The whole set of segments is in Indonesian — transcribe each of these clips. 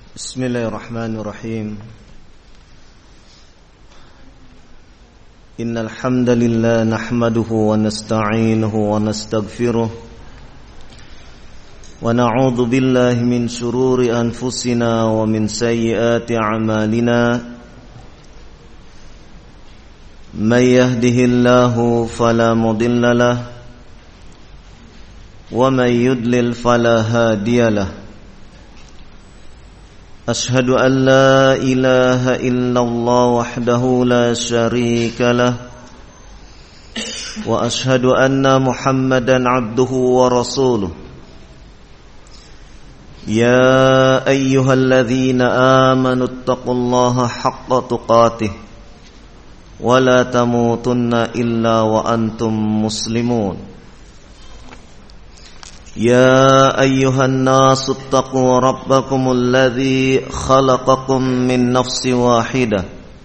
Bismillahirrahmanirrahim. Innal hamdalillah nahmaduhu wa nasta'inuhu wa nastaghfiruh wa na'udzu billahi min shururi anfusina wa min sayyiati a'malina. May yahdihillahu fala mudilla lahu wa may yudlil fala hadiya lahu. أشهد أن لا إله إلا الله وحده لا شريك له وأشهد أن محمدا عبده ورسوله يا أيها الذين آمنوا اتقوا الله حق تقاته ولا تموتن إلا وأنتم مسلمون يا أيها الناس اتقوا ربكم الذي خلقكم من نفس واحدة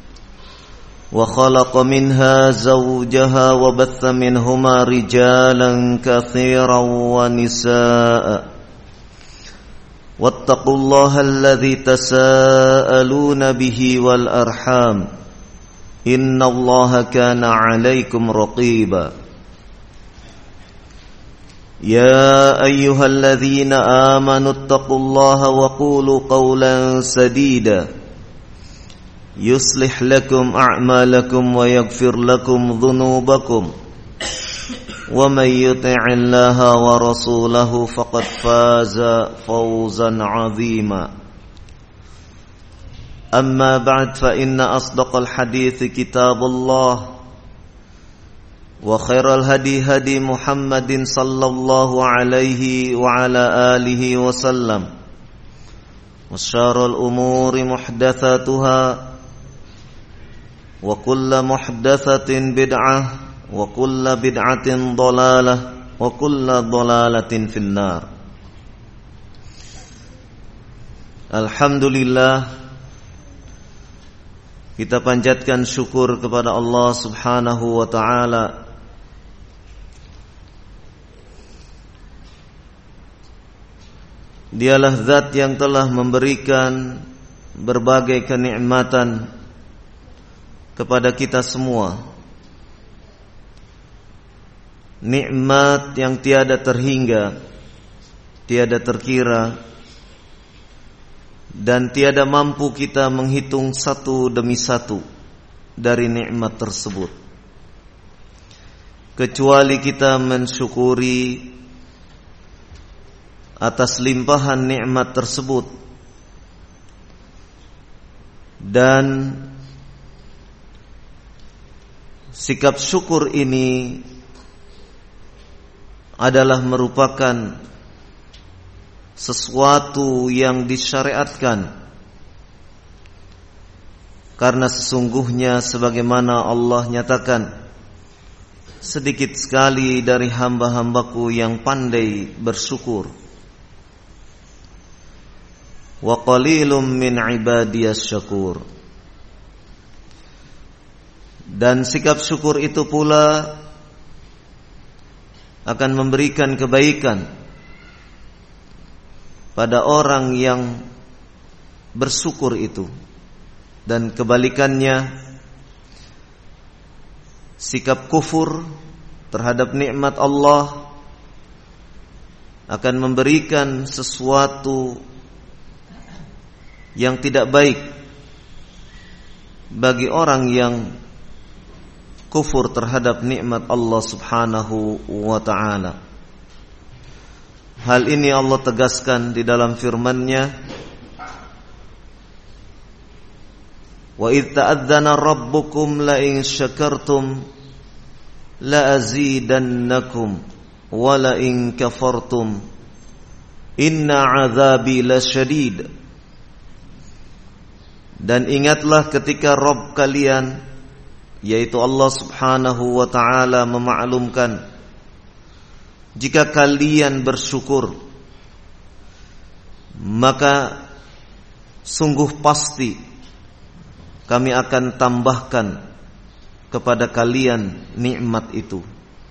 وخلق منها زوجها وبث منهما رجالا كثيرا ونساء واتقوا الله الذي تساءلون به والأرحام إن الله كان عليكم رقيبا يا أيها الذين آمنوا اتقوا الله وقولوا قولا سديدا يصلح لكم أعمالكم ويغفر لكم ذنوبكم ومن يطع الله ورسوله فقد فاز فوزا عظيما أما بعد فإن أصدق الحديث كتاب الله وخير الهدي هدي محمد صلى الله عليه وعلى آله وسلم وشر الأمور محدثاتها وكل محدثة بدعة وكل بدعة ضلالة وكل ضلالة في النار. Alhamdulillah, kita panjatkan syukur kepada Allah Subhanahu wa ta'ala Dialah zat yang telah memberikan berbagai kenikmatan kepada kita semua. Nikmat yang tiada terhingga, tiada terkira, dan tiada mampu kita menghitung satu demi satu dari nikmat tersebut, kecuali kita mensyukuri atas limpahan nikmat tersebut. Dan sikap syukur ini adalah merupakan sesuatu yang disyariatkan, karena sesungguhnya sebagaimana Allah nyatakan, sedikit sekali dari hamba-hambaku yang pandai bersyukur. Wa qalilum min ibadiyas syakur. Dan sikap syukur itu pula akan memberikan kebaikan pada orang yang bersyukur itu. Dan kebalikannya, sikap kufur terhadap nikmat Allah akan memberikan sesuatu yang tidak baik bagi orang yang kufur terhadap nikmat Allah Subhanahu wa ta'ala. Hal ini Allah tegaskan di dalam firman-Nya, wa idz ta'adzana rabbukum la in syakartum la azidannakum wa la in kafartum inna 'adzabi lasyadid. Dan ingatlah ketika Rabb kalian, yaitu Allah Subhanahu wa ta'ala, memaklumkan, jika kalian bersyukur, maka sungguh pasti kami akan tambahkan kepada kalian nikmat itu.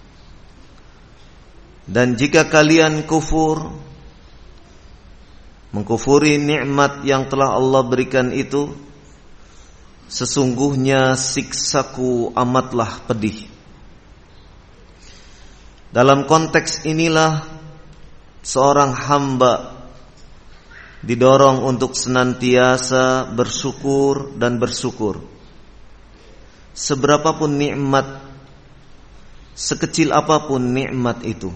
Dan jika kalian kufur, mengkufuri nikmat yang telah Allah berikan itu, sesungguhnya siksaku amatlah pedih. Dalam konteks inilah seorang hamba didorong untuk senantiasa bersyukur dan bersyukur. Seberapapun nikmat, sekecil apapun nikmat itu.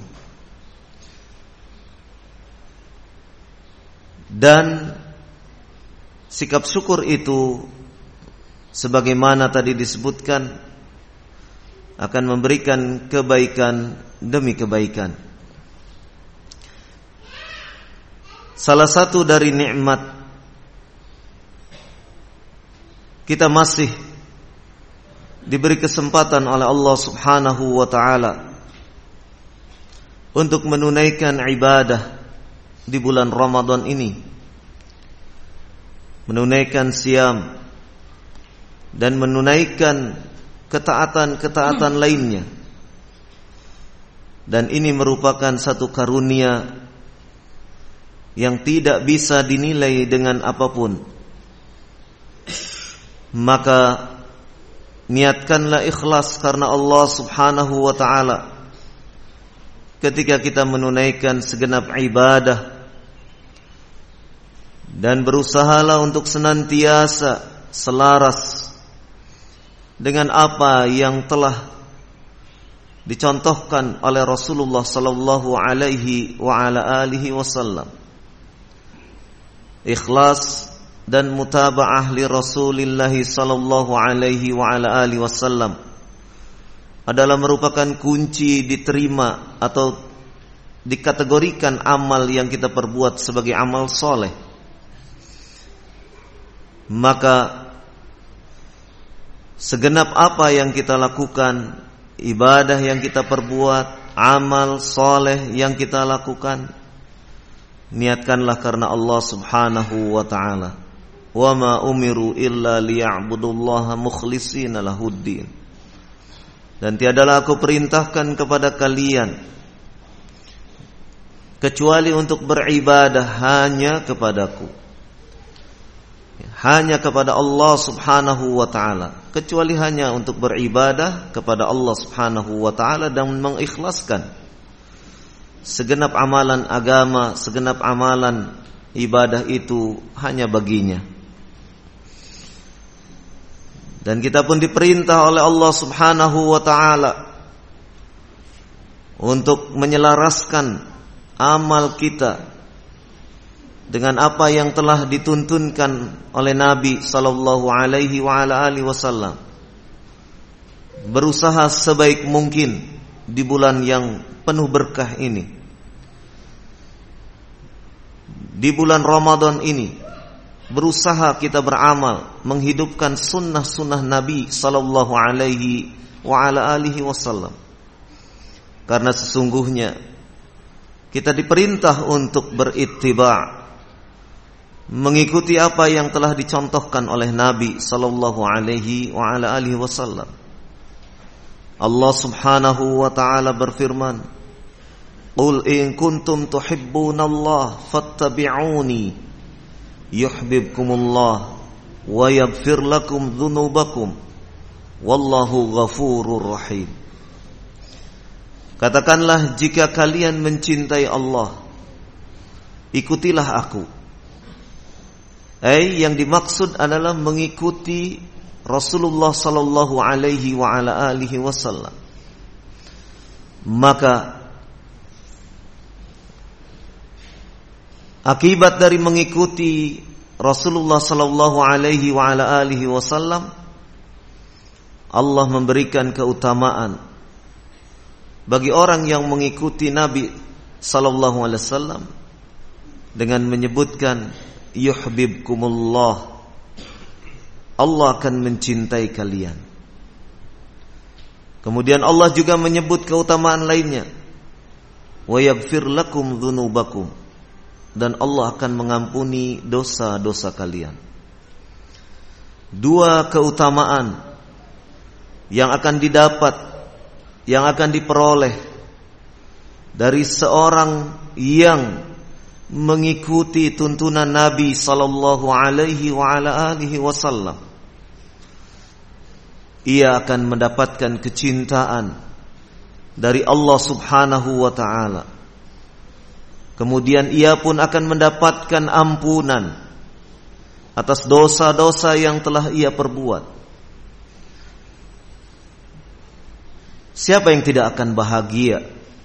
Dan sikap syukur itu, sebagaimana tadi disebutkan, akan memberikan kebaikan demi kebaikan. Salah satu dari nikmat, kita masih diberi kesempatan oleh Allah Subhanahu wa ta'ala untuk menunaikan ibadah di bulan Ramadan ini, menunaikan siam dan menunaikan ketaatan-ketaatan lainnya. Dan ini merupakan satu karunia yang tidak bisa dinilai dengan apapun. Maka niatkanlah ikhlas karena Allah Subhanahu wa ta'ala ketika kita menunaikan segenap ibadah, dan berusahalah untuk senantiasa selaras dengan apa yang telah dicontohkan oleh Rasulullah sallallahu alaihi wa ala alihi wasallam. Ikhlas dan mutaba'ah li Rasulillah sallallahu alaihi wa ala alihi wasallam adalah merupakan kunci diterima atau dikategorikan amal yang kita perbuat sebagai amal soleh. Maka segenap apa yang kita lakukan, ibadah yang kita perbuat, amal soleh yang kita lakukan, niatkanlah karena Allah Subhanahu wa ta'ala. Wa ma umiru illa liya'budullaha mukhlishina lahuddin. Dan tiadalah aku perintahkan kepada kalian kecuali untuk beribadah hanya kepadaku, hanya kepada Allah Subhanahu wa ta'ala, kecuali hanya untuk beribadah kepada Allah Subhanahu wa ta'ala dan mengikhlaskan segenap amalan agama, segenap amalan ibadah itu hanya baginya. Dan kita pun diperintah oleh Allah Subhanahu wa ta'ala untuk menyelaraskan amal kita dengan apa yang telah dituntunkan oleh Nabi sallallahu alaihi wa ala alihi wasallam. Berusaha sebaik mungkin di bulan yang penuh berkah ini, di bulan Ramadan ini, berusaha kita beramal menghidupkan sunnah-sunnah Nabi sallallahu alaihi wa ala alihi wasallam. Karena sesungguhnya kita diperintah untuk berittiba', mengikuti apa yang telah dicontohkan oleh Nabi sallallahu alaihi wa ala alihi wasallam. Allah Subhanahu wa ta'ala berfirman, "Qul in kuntum tuhibbunallaha fattabi'uni yuhibbukumullah wa yaghfir lakum dzunubakum wallahu ghafurur rahim." Katakanlah, jika kalian mencintai Allah, ikutilah aku. Yang dimaksud adalah mengikuti Rasulullah sallallahu alaihi wa ala alihi wasallam. Maka akibat dari mengikuti Rasulullah sallallahu alaihi wa ala alihi wasallam, Allah memberikan keutamaan bagi orang yang mengikuti Nabi sallallahu alaihi wasallam dengan menyebutkan yuhibbukumullah, Allah akan mencintai kalian. Kemudian Allah juga menyebut keutamaan lainnya, wa yaghfir lakum dzunubakum, dan Allah akan mengampuni dosa-dosa kalian. Dua keutamaan yang akan didapat, yang akan diperoleh dari seorang yang mengikuti tuntunan Nabi sallallahu alaihi wa ala alihi wasallam, ia akan mendapatkan kecintaan dari Allah Subhanahu wa taala. Kemudian ia pun akan mendapatkan ampunan atas dosa-dosa yang telah ia perbuat. Siapa yang tidak akan bahagia?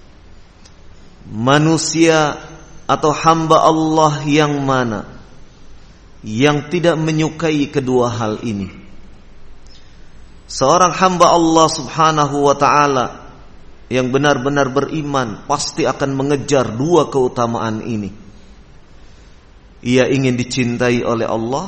Manusia atau hamba Allah yang mana yang tidak menyukai kedua hal ini? Seorang hamba Allah Subhanahu wa ta'ala yang benar-benar beriman pasti akan mengejar dua keutamaan ini. Ia ingin dicintai oleh Allah,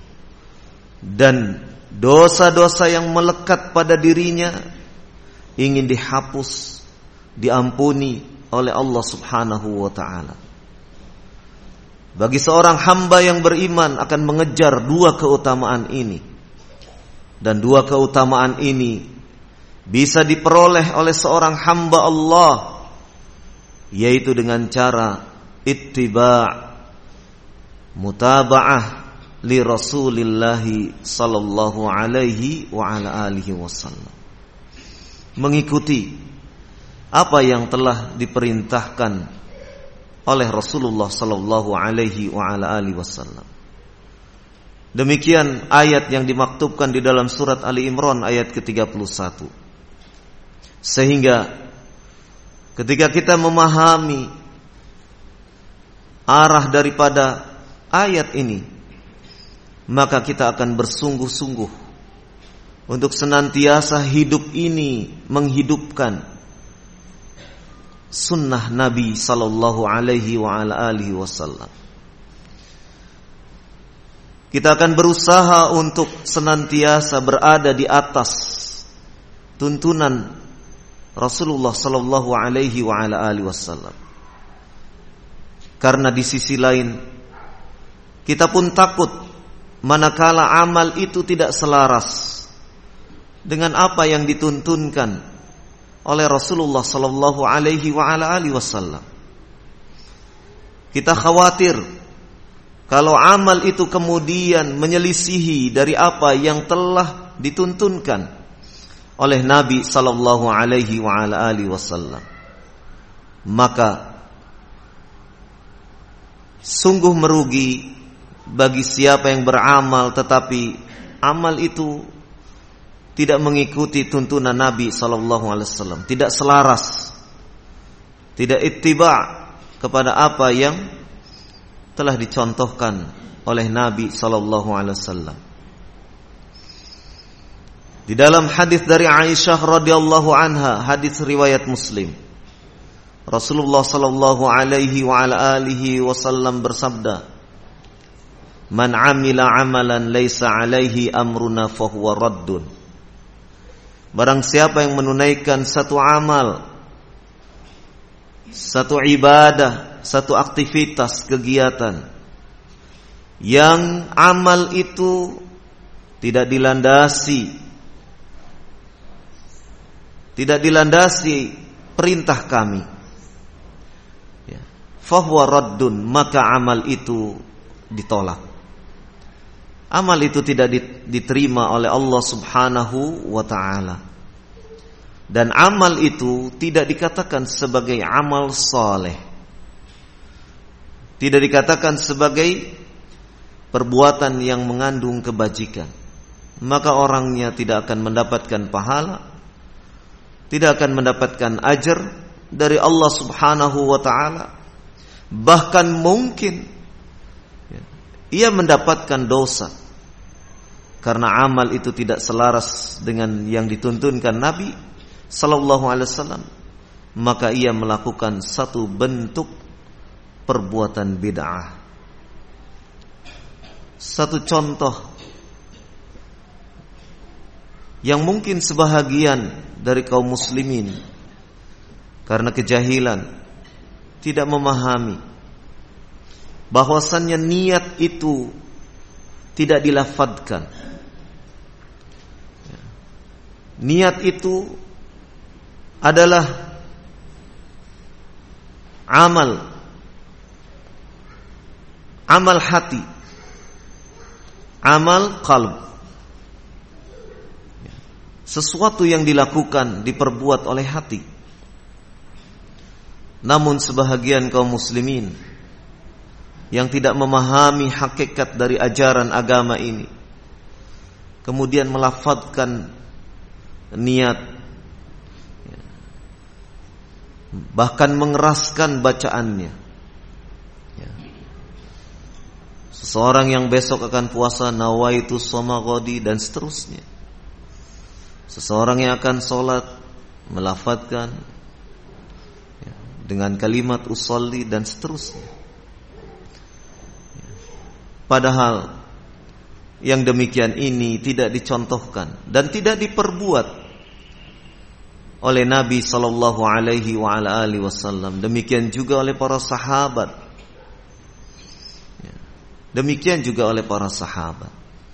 dan dosa-dosa yang melekat pada dirinya ingin dihapus, diampuni oleh Allah Subhanahu wa ta'ala. Bagi seorang hamba yang beriman akan mengejar dua keutamaan ini. Dan dua keutamaan ini bisa diperoleh oleh seorang hamba Allah, yaitu dengan cara ittiba', mutaba'ah li Rasulillah sallallahu alaihi wa ala alihi wasallam. Mengikuti apa yang telah diperintahkan oleh Rasulullah sallallahu alaihi wa ala alihi wasallam. Demikian ayat yang dimaktubkan di dalam surat Ali Imran ayat ke-31. Sehingga ketika kita memahami arah daripada ayat ini, maka kita akan bersungguh-sungguh untuk senantiasa hidup ini menghidupkan sunnah Nabi sallallahu alaihi wa ala alihi wasallam. Kita akan berusaha untuk senantiasa berada di atas tuntunan Rasulullah sallallahu alaihi wa ala alihi wasallam. Karena di sisi lain kita pun takut manakala amal itu tidak selaras dengan apa yang dituntunkan oleh Rasulullah sallallahu alaihi wa ala alihi wasallam. Kita khawatir kalau amal itu kemudian menyelisihi dari apa yang telah dituntunkan oleh Nabi sallallahu alaihi wa ala alihi wasallam. Maka sungguh merugi bagi siapa yang beramal tetapi amal itu tidak mengikuti tuntunan Nabi sallallahu alaihi wasallam, tidak selaras, tidak ittiba' kepada apa yang telah dicontohkan oleh Nabi sallallahu alaihi wasallam. Di dalam hadis dari Aisyah radhiyallahu anha, hadis riwayat Muslim, Rasulullah sallallahu alaihi wa ala alihi wasallam bersabda, "Man 'amila 'amalan laisa 'alaihi amruna fahuwa raddun." Barang siapa yang menunaikan satu amal, satu ibadah, satu aktivitas, kegiatan yang amal itu tidak dilandasi perintah kami, fahuwa raddun, maka amal itu ditolak. Amal itu tidak diterima oleh Allah Subhanahu wa ta'ala. Dan amal itu tidak dikatakan sebagai amal saleh, tidak dikatakan sebagai perbuatan yang mengandung kebajikan. Maka orangnya tidak akan mendapatkan pahala, tidak akan mendapatkan ajar dari Allah Subhanahu wa ta'ala. Bahkan mungkin ia mendapatkan dosa karena amal itu tidak selaras dengan yang dituntunkan Nabi sallallahu alaihi wasallam. Maka ia melakukan satu bentuk perbuatan bid'ah. Satu contoh yang mungkin sebahagian dari kaum muslimin karena kejahilan tidak memahami bahwasannya niat itu tidak dilafadzkan. Niat itu adalah amal amal hati, amal qalb. Sesuatu yang dilakukan, diperbuat oleh hati. Namun sebahagian kaum muslimin yang tidak memahami hakikat dari ajaran agama ini, kemudian melafadzkan niat, bahkan mengeraskan bacaannya. Seseorang yang besok akan puasa, nawaitu shoma ghadi, dan seterusnya. Seseorang yang akan sholat, melafadzkan dengan kalimat usolli, dan seterusnya. Padahal yang demikian ini tidak dicontohkan dan tidak diperbuat oleh Nabi sallallahu alaihi wa ala alihi wasallam. Demikian juga oleh para sahabat. Demikian juga oleh para sahabat.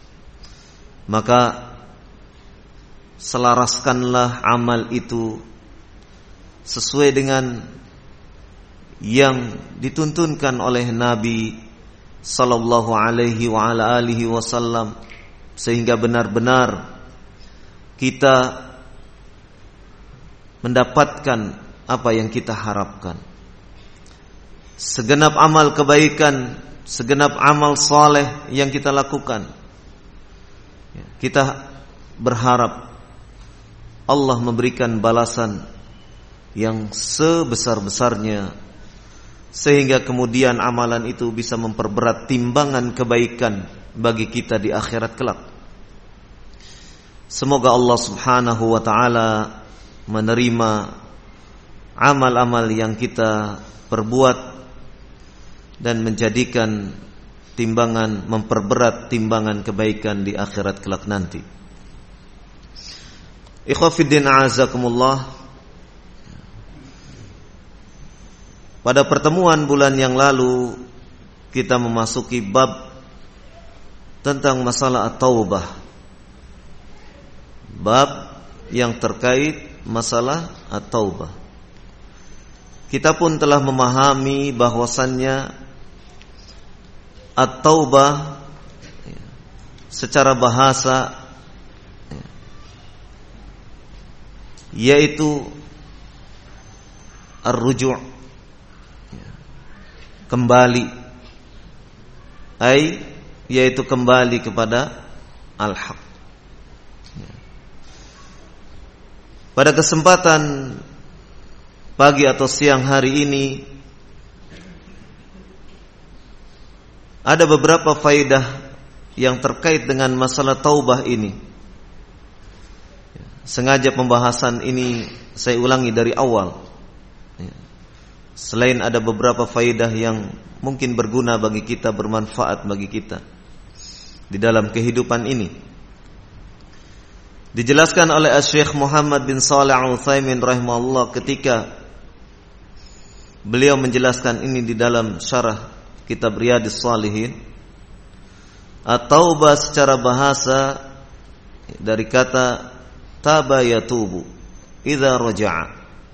Maka selaraskanlah amal itu sesuai dengan yang dituntunkan oleh Nabi sallallahu alaihi wa ala alihi wasallam, sehingga benar-benar kita mendapatkan apa yang kita harapkan. Segenap amal kebaikan, segenap amal saleh yang kita lakukan, kita berharap Allah memberikan balasan yang sebesar-besarnya, sehingga kemudian amalan itu bisa memperberat timbangan kebaikan bagi kita di akhirat kelak. Semoga Allah subhanahu wa ta'ala menerima amal-amal yang kita perbuat dan menjadikan timbangan, memperberat timbangan kebaikan di akhirat kelak nanti. Ikhwafiddin a'azakumullah. Pada pertemuan bulan yang lalu kita memasuki bab tentang masalah at-taubah. Bab yang terkait masalah at-taubah. Kita pun telah memahami bahwasannya at-taubah secara bahasa yaitu ar-ruju', kembali, yaitu kembali kepada al-haq. Pada kesempatan pagi atau siang hari ini ada beberapa faedah yang terkait dengan masalah taubah ini. Sengaja pembahasan ini saya ulangi dari awal, selain ada beberapa faedah yang mungkin berguna bagi kita, bermanfaat bagi kita di dalam kehidupan ini. Dijelaskan oleh Syekh Muhammad bin Shalih Al-Utsaimin rahimahullah ketika beliau menjelaskan ini di dalam syarah kitab Riyadhus Shalihin. At-taubah secara bahasa dari kata taba yatubu idza raja'a,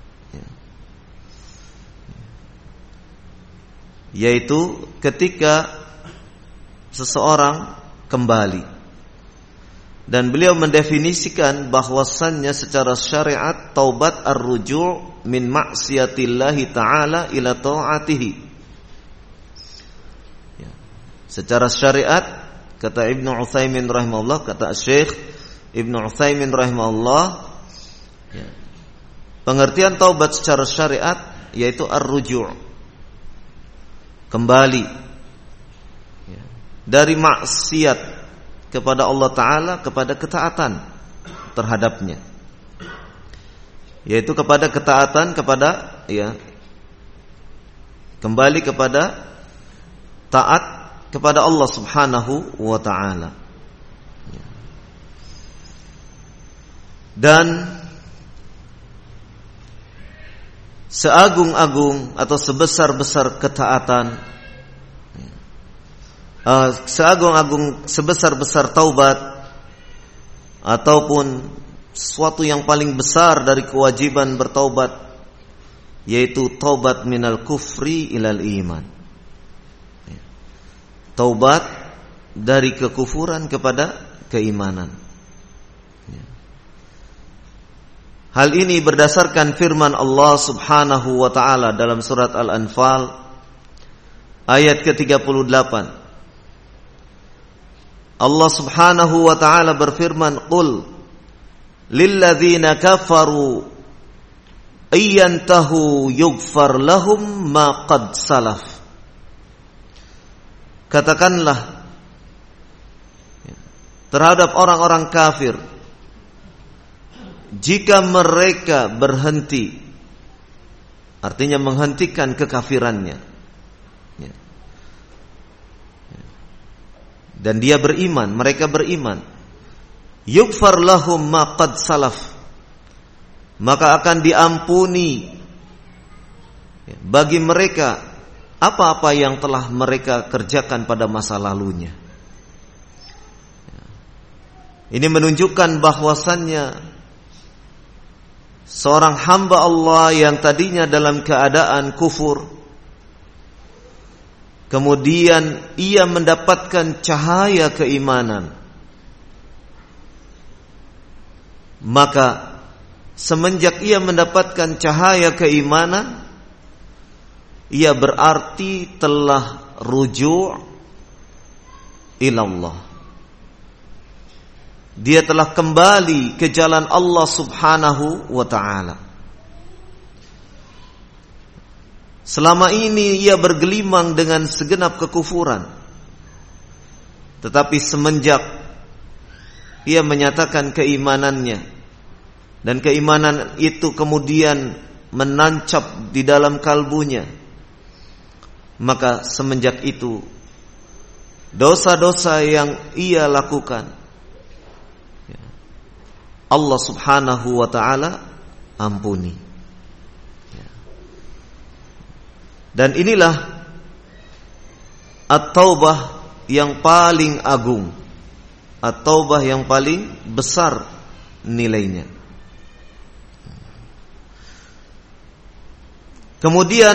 yaitu ketika seseorang kembali. Dan beliau mendefinisikan bahwasannya secara syariat taubat ar-ruju' min ma'siyatillahi ta'ala ila ta'atihi. Secara syariat, kata Ibnu Utsaimin rahimahullah, kata Syekh Ibnu Utsaimin rahimahullah, pengertian taubat secara syariat yaitu ar-ruju', kembali dari maksiat kepada Allah Ta'ala kepada ketaatan terhadapnya, yaitu kepada ketaatan kepada kembali kepada taat kepada Allah Subhanahu wa Ta'ala. Dan seagung-agung atau sebesar-besar ketaatan, seagung-agung sebesar-besar taubat, ataupun sesuatu yang paling besar dari kewajiban bertaubat, yaitu taubat minal kufri ilal iman, taubat dari kekufuran kepada keimanan. Hal ini berdasarkan firman Allah Subhanahu wa taala dalam surat Al-Anfal ayat ke-38. Allah Subhanahu wa taala berfirman, "Qul lilladzina kafaru ayyantahu yughfar lahum ma qad salaf." Katakanlah terhadap orang-orang kafir, jika mereka berhenti, artinya menghentikan kekafirannya, dan dia beriman, mereka beriman, yughfar lahum ma qad salaf, maka akan diampuni bagi mereka apa-apa yang telah mereka kerjakan pada masa lalunya. Ini menunjukkan bahwasannya seorang hamba Allah yang tadinya dalam keadaan kufur, kemudian ia mendapatkan cahaya keimanan, maka semenjak ia mendapatkan cahaya keimanan, ia berarti telah rujuk ilallah. Dia telah kembali ke jalan Allah Subhanahu wa ta'ala. Selama ini ia bergelimang dengan segenap kekufuran, tetapi semenjak ia menyatakan keimanannya, dan keimanan itu kemudian menancap di dalam kalbunya, maka semenjak itu dosa-dosa yang ia lakukan Allah Subhanahu wa ta'ala ampuni. Dan inilah at-taubah yang paling agung, at-taubah yang paling besar nilainya. Kemudian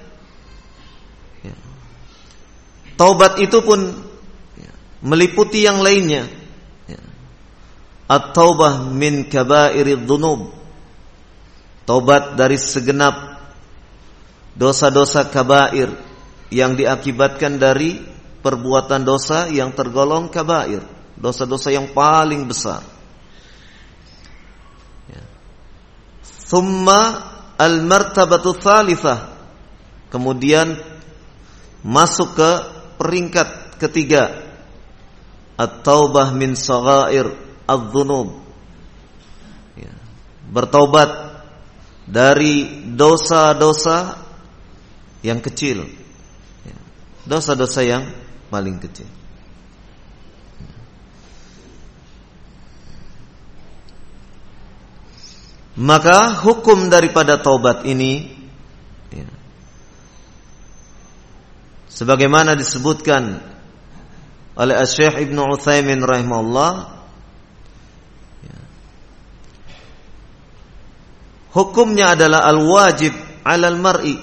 taubat itu pun meliputi yang lainnya. At-taubah min kabairidz dzunub, taubat dari segenap dosa-dosa kabair yang diakibatkan dari perbuatan dosa yang tergolong kabair, dosa-dosa yang paling besar. Thumma al-martabatu tsalitsah, kemudian masuk ke peringkat ketiga, at-taubah min shaghair adz-dzunub, bertaubat dari dosa-dosa yang kecil, dosa-dosa yang paling kecil. Maka hukum daripada taubat ini, sebagaimana disebutkan oleh Syekh Ibnu Utsaimin rahimahullah, hukumnya adalah al-wajib 'alal mar'i,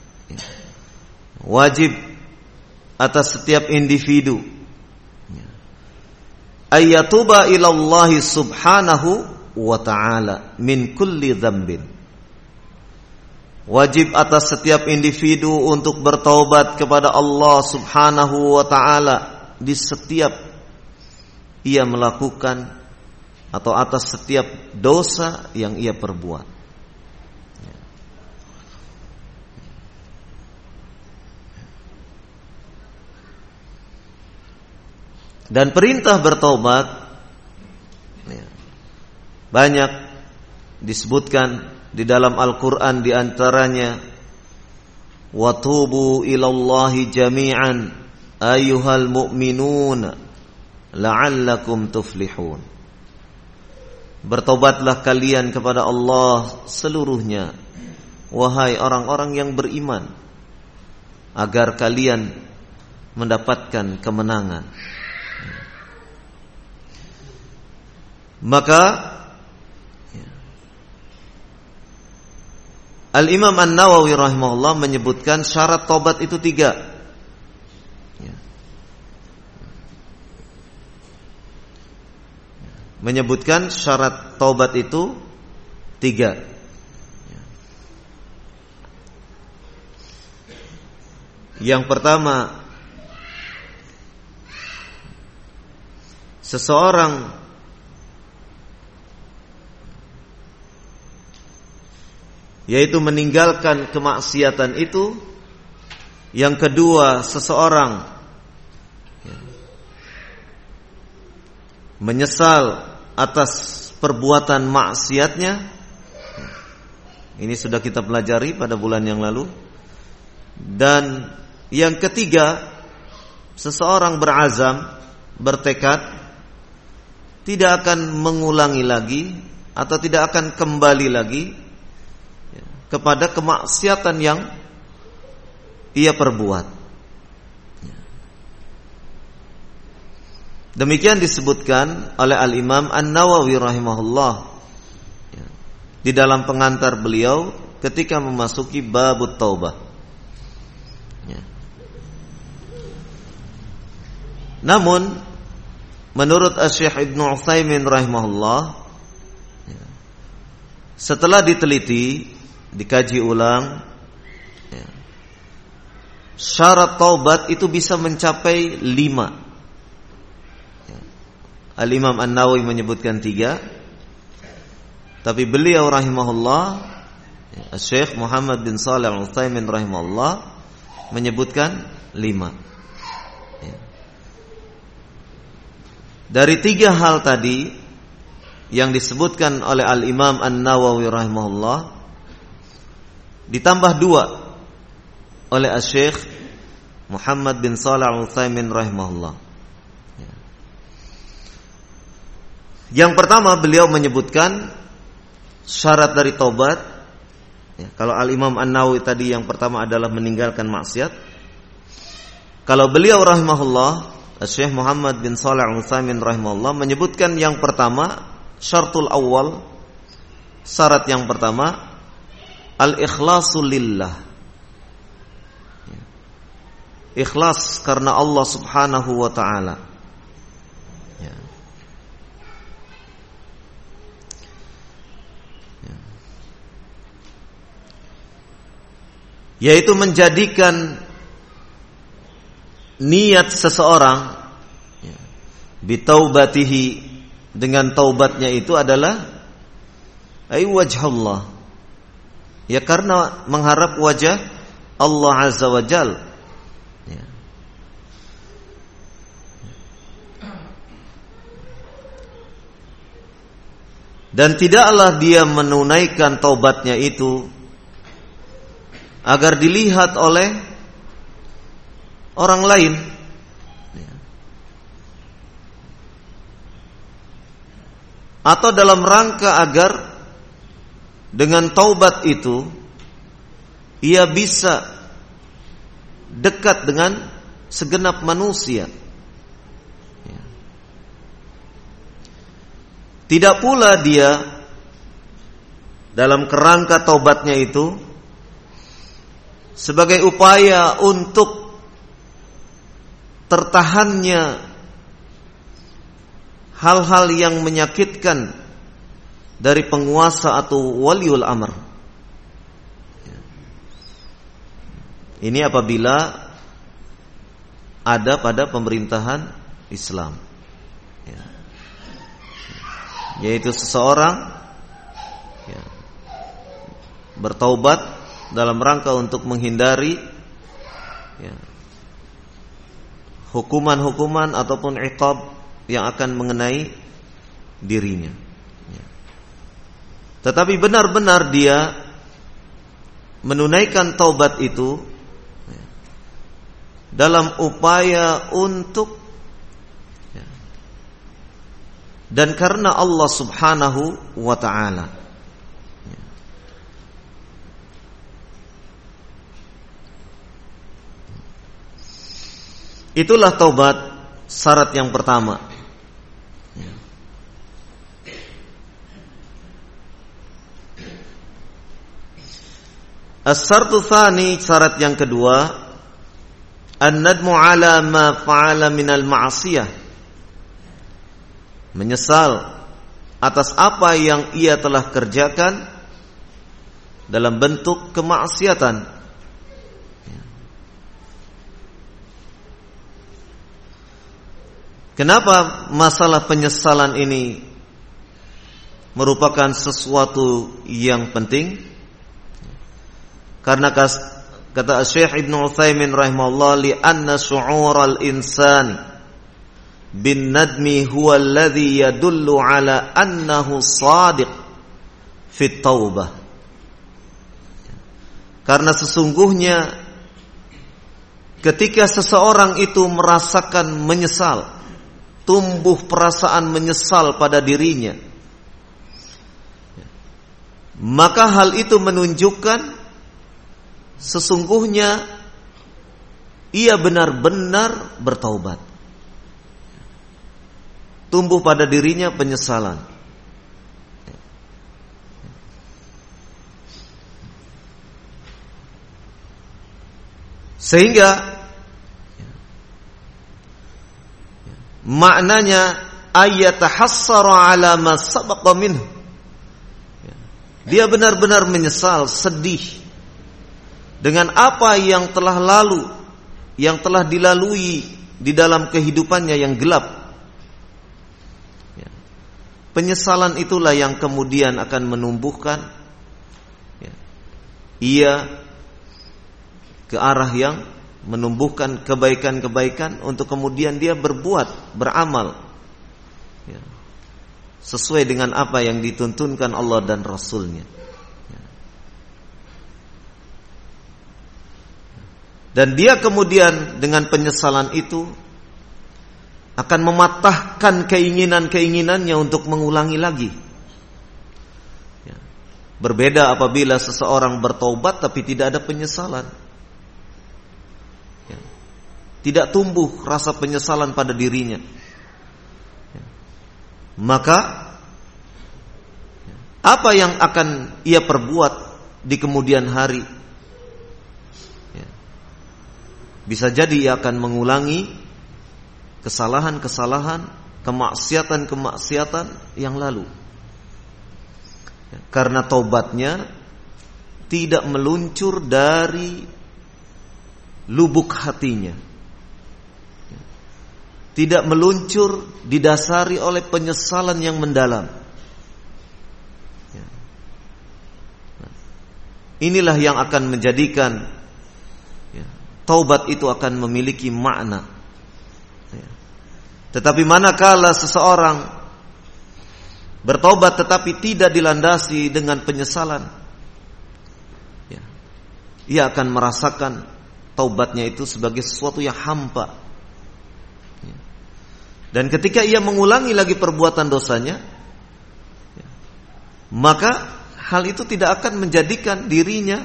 wajib atas setiap individu, ayyatuba ila Allah Subhanahu wa ta'ala min kulli dzambin. Wajib atas setiap individu untuk bertaubat kepada Allah Subhanahu wa ta'ala di setiap ia melakukan atau atas setiap dosa yang ia perbuat. Dan perintah bertaubat banyak disebutkan di dalam Al-Quran, di antaranya watubu ilallahi jami'an ayyuhal mu'minun la'allakum tuflihun. Bertobatlah kalian kepada Allah seluruhnya, wahai orang-orang yang beriman, agar kalian mendapatkan kemenangan. Maka Al-Imam An-Nawawi rahimahullah menyebutkan syarat taubat itu 3. menyebutkan syarat taubat itu 3. Yang pertama, seseorang yaitu meninggalkan kemaksiatan itu. Yang kedua, seseorang menyesal atas perbuatan maksiatnya. Ini sudah kita pelajari pada bulan yang lalu. Dan yang ketiga, seseorang berazam, bertekad tidak akan mengulangi lagi atau tidak akan kembali lagi kepada kemaksiatan yang ia perbuat. Demikian disebutkan oleh Al-Imam An-Nawawi rahimahullah di dalam pengantar beliau ketika memasuki babut taubah. Namun menurut Asy-Syaikh Ibnu Utsaimin rahimahullah, setelah diteliti, dikaji ulang, syarat taubat itu bisa mencapai 5. Al-Imam An-Nawawi menyebutkan 3, tapi beliau rahimahullah, Syekh Muhammad bin Shalih Al-Utsaimin rahimahullah menyebutkan 5. Dari 3 hal tadi yang disebutkan oleh Al-Imam An-Nawawi rahimahullah, ditambah 2 oleh Syekh Muhammad bin Shalih Al-Utsaimin rahimahullah. Yang pertama, beliau menyebutkan syarat dari taubat. Kalau Al-Imam An-Nawawi tadi yang pertama adalah meninggalkan maksiat. Kalau beliau rahimahullah, Syekh Muhammad bin Shalih Al-Utsaimin rahimahullah menyebutkan yang pertama, syaratul awal, syarat yang pertama, al-ikhlasu lillah. Ikhlas karena Allah Subhanahu wa taala. Yaitu menjadikan niat seseorang bitaubatihi, dengan taubatnya itu adalah wajhullah, ya karena mengharap wajah Allah Azza wa Jal. Dan tidaklah dia menunaikan taubatnya itu agar dilihat oleh orang lain, atau dalam rangka agar dengan taubat itu ia bisa dekat dengan segenap manusia. Tidak pula dia dalam kerangka taubatnya itu sebagai upaya untuk tertahannya hal-hal yang menyakitkan dari penguasa atau waliul amr. Ini apabila ada pada pemerintahan Islam, yaitu seseorang bertaubat dalam rangka untuk menghindari hukuman-hukuman ataupun iqab yang akan mengenai dirinya. Tetapi benar-benar dia menunaikan taubat itu dalam upaya untuk dan karena Allah Subhanahu wa ta'ala. Itulah taubat, syarat yang pertama. As-syartu tsani, syarat yang kedua, an-nadmu ala ma fa'ala minal ma'siyah. Menyesal atas apa yang ia telah kerjakan dalam bentuk kemaksiatan. Kenapa masalah penyesalan ini merupakan sesuatu yang penting? Karena kata Syekh Ibnu Utsaimin rahimahullah, li anna syu'ural insani bin nadmi huwa alladhi yadullu ala annahu shadiq fit taubah. Karena sesungguhnya ketika seseorang itu merasakan menyesal, tumbuh perasaan menyesal pada dirinya, maka hal itu menunjukkan sesungguhnya ia benar-benar bertaubat. Tumbuh pada dirinya penyesalan. Sehingga maknanya ayatahassara ala ma sabaqa minhu. Dia benar-benar menyesal, sedih dengan apa yang telah lalu, yang telah dilalui di dalam kehidupannya yang gelap. Penyesalan itulah yang kemudian akan menumbuhkan ia ke arah yang menumbuhkan kebaikan-kebaikan untuk kemudian dia berbuat, beramal sesuai dengan apa yang dituntunkan Allah dan Rasulnya. Dan dia kemudian dengan penyesalan itu akan mematahkan keinginan-keinginannya untuk mengulangi lagi. Berbeda apabila seseorang bertaubat tapi tidak ada penyesalan. Tidak tumbuh rasa penyesalan pada dirinya. Maka apa yang akan ia perbuat di kemudian hari? Bisa jadi ia akan mengulangi kesalahan-kesalahan, kemaksiatan-kemaksiatan yang lalu. Karena taubatnya tidak meluncur dari lubuk hatinya. Tidak meluncur didasari oleh penyesalan yang mendalam. Inilah yang akan menjadikan taubat itu akan memiliki makna. Tetapi manakala seseorang bertaubat tetapi tidak dilandasi dengan penyesalan, ia akan merasakan taubatnya itu sebagai sesuatu yang hampa. Dan ketika ia mengulangi lagi perbuatan dosanya, maka hal itu tidak akan menjadikan dirinya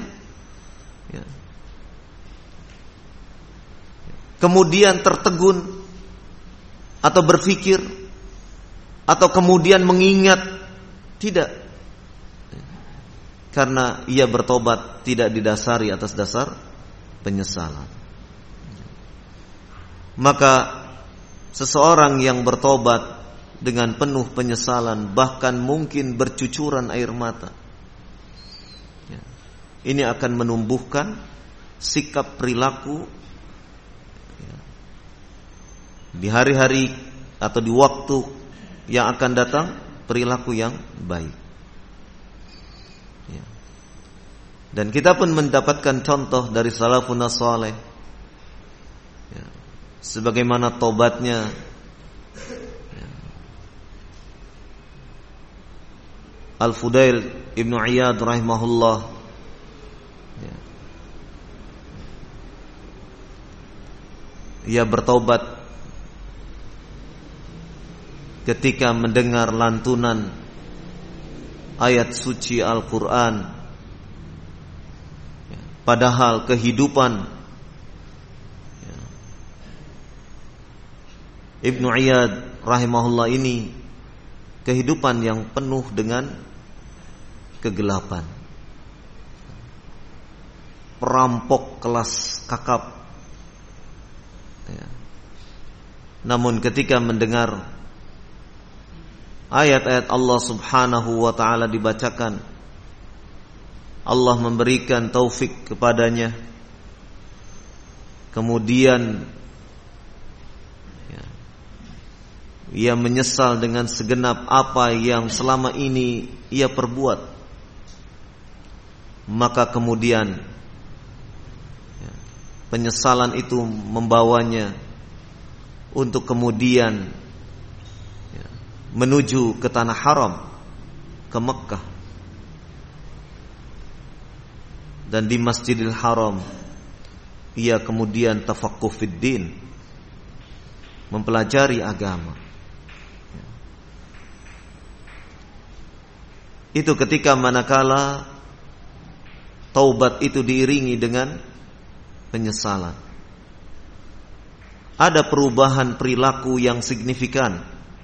kemudian tertegun atau berpikir atau kemudian mengingat. Tidak. Karena ia bertobat tidak didasari atas dasar penyesalan. Maka seseorang yang bertobat dengan penuh penyesalan, bahkan mungkin bercucuran air mata, ini akan menumbuhkan sikap perilaku di hari-hari atau di waktu yang akan datang, perilaku yang baik. Dan kita pun mendapatkan contoh dari salafun saleh, sebagaimana tobatnya Al-Fudail Ibnu Iyad rahimahullah, ia bertobat ketika mendengar lantunan ayat suci Al-Quran. Padahal kehidupan Ibnu Iyad rahimahullah ini kehidupan yang penuh dengan kegelapan, perampok kelas kakap. Namun ketika mendengar ayat-ayat Allah Subhanahu wa taala dibacakan, Allah memberikan taufik kepadanya, kemudian ia menyesal dengan segenap apa yang selama ini ia perbuat, maka kemudian penyesalan itu membawanya untuk kemudian menuju ke tanah haram, ke Mekkah. Dan di Masjidil Haram ia kemudian tafaqquh fid din, mempelajari agama. Itu ketika manakala taubat itu diiringi dengan penyesalan. Ada perubahan perilaku yang signifikan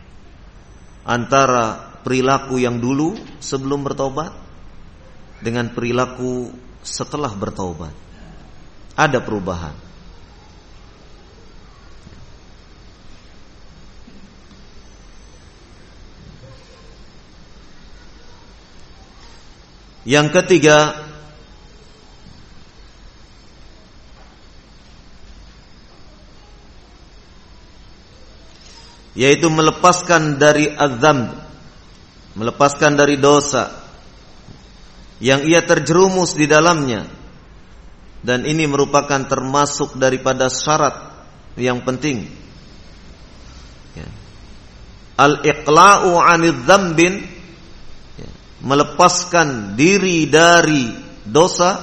antara perilaku yang dulu sebelum bertobat dengan perilaku setelah bertobat. Ada perubahan. Yang ketiga, yaitu melepaskan dari adzamb, melepaskan dari dosa yang ia terjerumus di dalamnya. Dan ini merupakan termasuk daripada syarat yang penting. Al-iqla'u 'anidz dzambin, melepaskan diri dari dosa,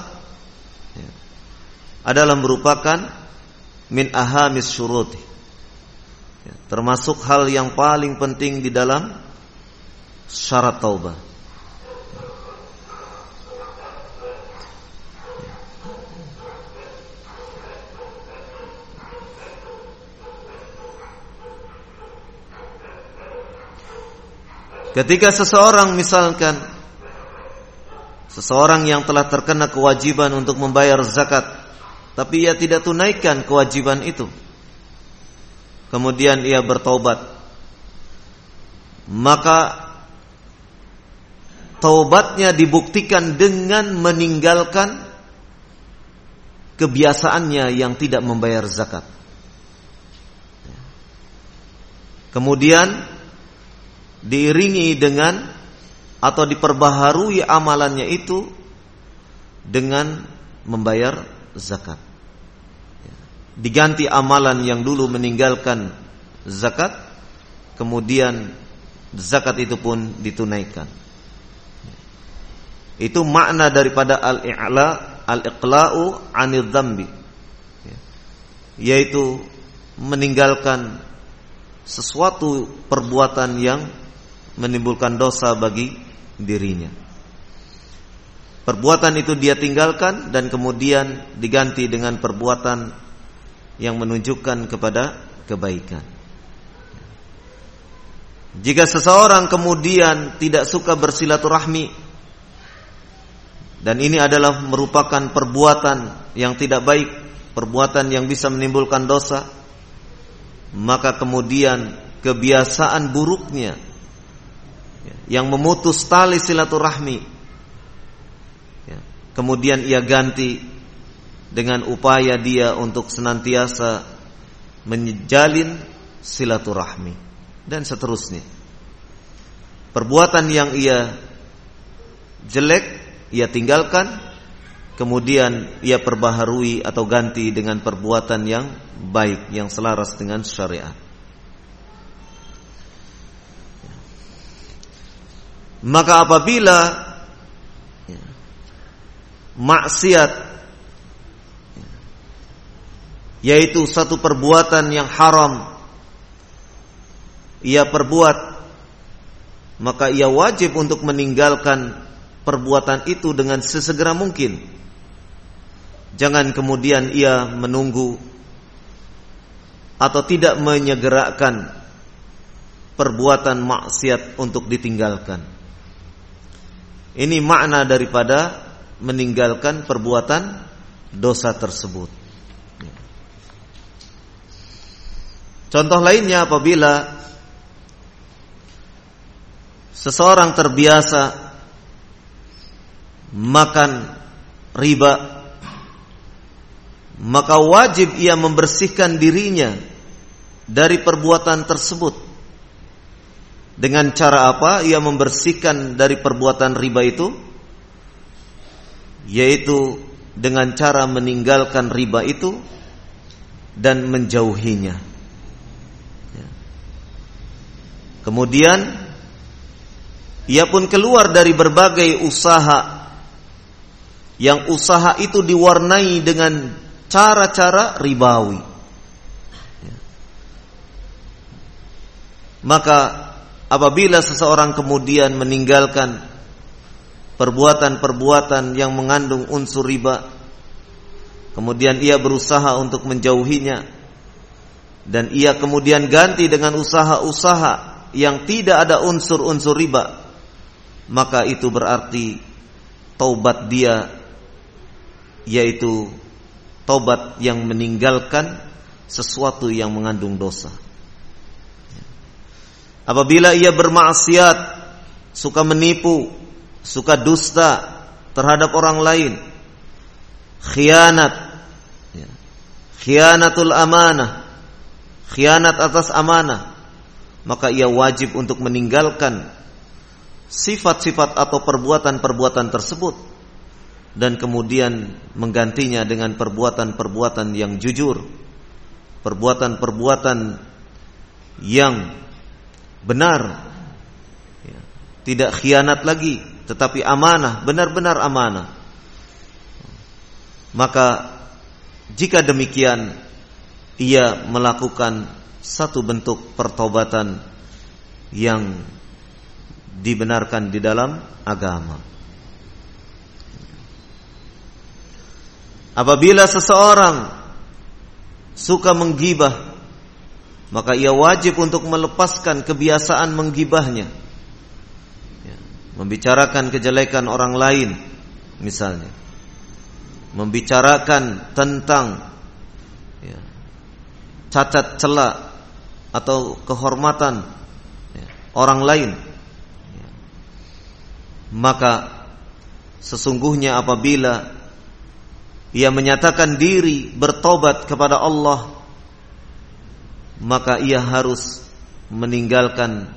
adalah merupakan min ahamis syuruti, termasuk hal yang paling penting di dalam syarat taubah. Ketika seseorang, misalkan seseorang yang telah terkena kewajiban untuk membayar zakat, tapi ia tidak tunaikan kewajiban itu, kemudian ia bertaubat, maka taubatnya dibuktikan dengan meninggalkan kebiasaannya yang tidak membayar zakat. Kemudian diiringi dengan atau diperbaharui amalannya itu dengan membayar zakat. Diganti amalan yang dulu meninggalkan zakat, kemudian zakat itu pun ditunaikan. Itu makna daripada al-iqla'u 'anil dzambi, yaitu meninggalkan sesuatu perbuatan yang menimbulkan dosa bagi dirinya. Perbuatan itu dia tinggalkan dan kemudian diganti dengan perbuatan yang menunjukkan kepada kebaikan. Jika seseorang kemudian tidak suka bersilaturahmi, dan ini adalah merupakan perbuatan yang tidak baik, perbuatan yang bisa menimbulkan dosa, maka kemudian kebiasaan buruknya yang memutus tali silaturahmi, kemudian ia ganti dengan upaya dia untuk senantiasa menjalin silaturahmi dan seterusnya. Perbuatan yang ia jelek ia tinggalkan, kemudian ia perbaharui atau ganti dengan perbuatan yang baik yang selaras dengan syariat. Maka apabila maksiat, yaitu satu perbuatan yang haram, ia perbuat, maka ia wajib untuk meninggalkan perbuatan itu dengan sesegera mungkin. Jangan kemudian ia menunggu atau tidak menyegerakan perbuatan maksiat untuk ditinggalkan. Ini makna daripada meninggalkan perbuatan dosa tersebut. Contoh lainnya, apabila seseorang terbiasa makan riba, maka wajib ia membersihkan dirinya dari perbuatan tersebut. Dengan cara apa ia membersihkan dari perbuatan riba itu? Yaitu dengan cara meninggalkan riba itu dan menjauhinya. Kemudian ia pun keluar dari berbagai usaha, yang usaha itu diwarnai dengan cara-cara ribawi. Maka apabila seseorang kemudian meninggalkan perbuatan-perbuatan yang mengandung unsur riba, kemudian ia berusaha untuk menjauhinya, dan ia kemudian ganti dengan usaha-usaha yang tidak ada unsur-unsur riba, maka itu berarti taubat dia, yaitu taubat yang meninggalkan sesuatu yang mengandung dosa. Apabila ia bermaksiat, suka menipu, suka dusta terhadap orang lain, khianatul amanah, khianat atas amanah, maka ia wajib untuk meninggalkan sifat-sifat atau perbuatan-perbuatan tersebut dan kemudian menggantinya dengan perbuatan-perbuatan yang jujur, perbuatan-perbuatan yang benar, tidak khianat lagi, tetapi amanah, benar-benar amanah. Maka jika demikian, ia melakukan satu bentuk pertobatan yang dibenarkan di dalam agama. Apabila seseorang suka menggibah, maka ia wajib untuk melepaskan kebiasaan menggibahnya, membicarakan kejelekan orang lain, misalnya membicarakan tentang cacat cela atau kehormatan orang lain, maka sesungguhnya apabila ia menyatakan diri bertobat kepada Allah, maka ia harus meninggalkan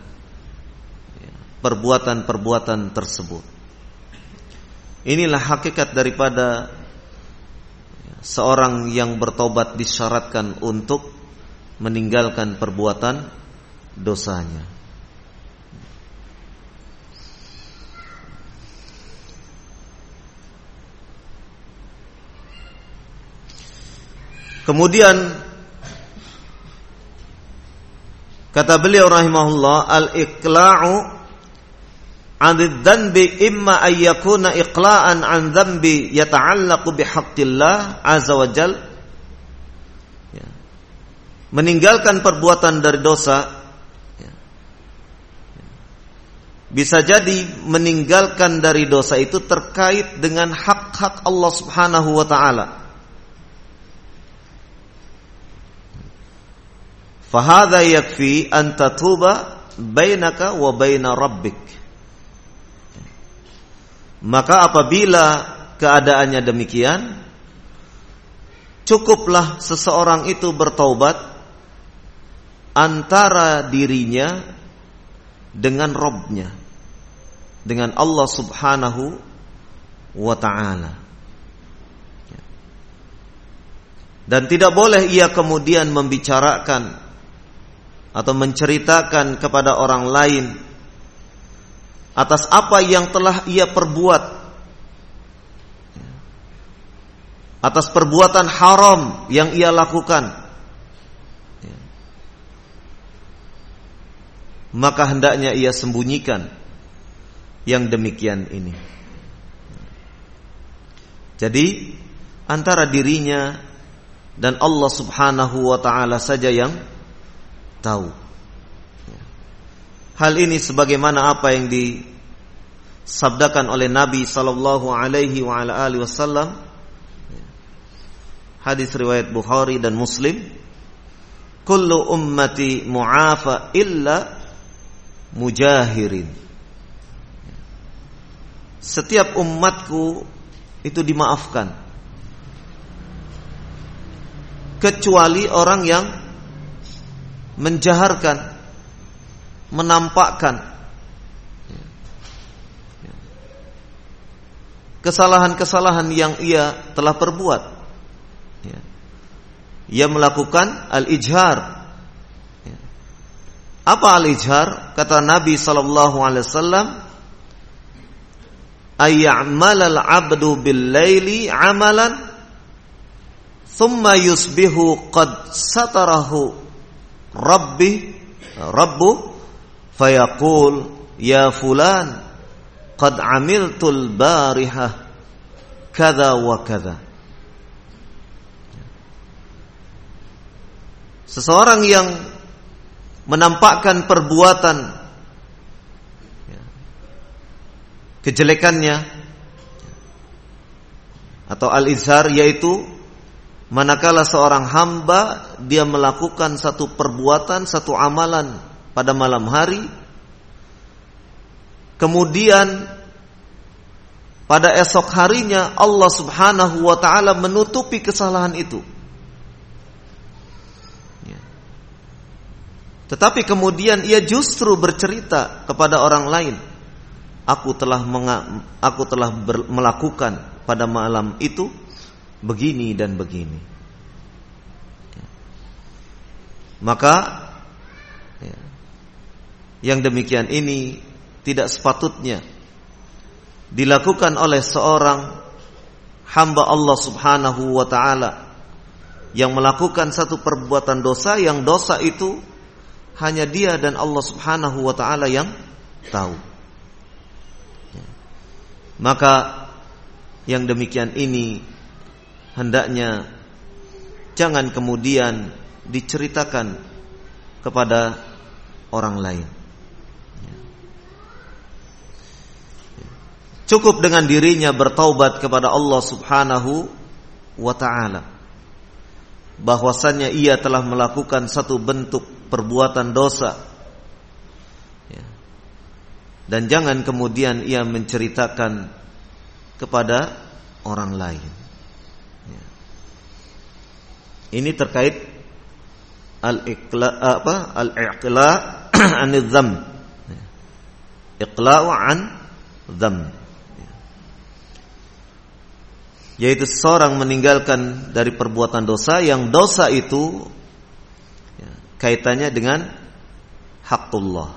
perbuatan-perbuatan tersebut. Inilah hakikat daripada seorang yang bertobat, disyaratkan untuk meninggalkan perbuatan dosanya. Kemudian kata beliau rahimahullah, al-iqla'u 'anil dhanbi imma ay yakuna iqla'an 'an dhanbi yata'allaqu bihaqqillah azza wa jal. Meninggalkan perbuatan dari dosa bisa jadi meninggalkan dari dosa itu terkait dengan hak-hak Allah Subhanahu wa taala. Fahadha yakfi an tatuba bainaka wa baina rabbik. Maka apabila keadaannya demikian, cukuplah seseorang itu bertaubat antara dirinya dengan Rabbnya, dengan Allah Subhanahu wa ta'ala. Dan tidak boleh ia kemudian membicarakan atau menceritakan kepada orang lain atas apa yang telah ia perbuat, atas perbuatan haram yang ia lakukan. Maka hendaknya ia sembunyikan yang demikian ini. Jadi antara dirinya dan Allah Subhanahu wa ta'ala saja yang tahu. Hal ini sebagaimana apa yang disabdakan oleh Nabi sallallahu alaihi wa ala alihi wasallam, hadis riwayat Bukhari dan Muslim, kullu ummati mu'afa illa mujahirin. setiap umatku itu dimaafkan, kecuali orang yang menjaharkan, menampakkan kesalahan-kesalahan yang ia telah perbuat. Ia melakukan al-ijhar. Apa al-ijhar? Kata Nabi sallallahu alaihi wasallam, ayya'malal 'abdu bil-laili 'amalan thumma yusbihu qad satarahu rabbuh fayaqul ya fulan qad 'amiltul barihah kadza wa kadza. Seseorang yang menampakkan perbuatan kejelekannya atau al-izhar, yaitu manakala seorang hamba dia melakukan satu perbuatan, satu amalan pada malam hari, kemudian pada esok harinya Allah Subhanahu wa ta'ala menutupi kesalahan itu. Tetapi kemudian ia justru bercerita kepada orang lain, aku telah melakukan pada malam itu begini dan begini. Maka yang demikian ini tidak sepatutnya dilakukan oleh seorang hamba Allah Subhanahu wa ta'ala yang melakukan satu perbuatan dosa, yang dosa itu hanya dia dan Allah Subhanahu wa ta'ala yang tahu. Maka yang demikian ini hendaknya jangan kemudian diceritakan kepada orang lain. Cukup dengan dirinya bertaubat kepada Allah Subhanahu wa ta'ala, bahwasannya ia telah melakukan satu bentuk perbuatan dosa, dan jangan kemudian ia menceritakan kepada orang lain. Ini terkait al-iqla' anil dzam, iqla'u an dzam, yaitu seseorang meninggalkan dari perbuatan dosa yang dosa itu kaitannya dengan haqqullah.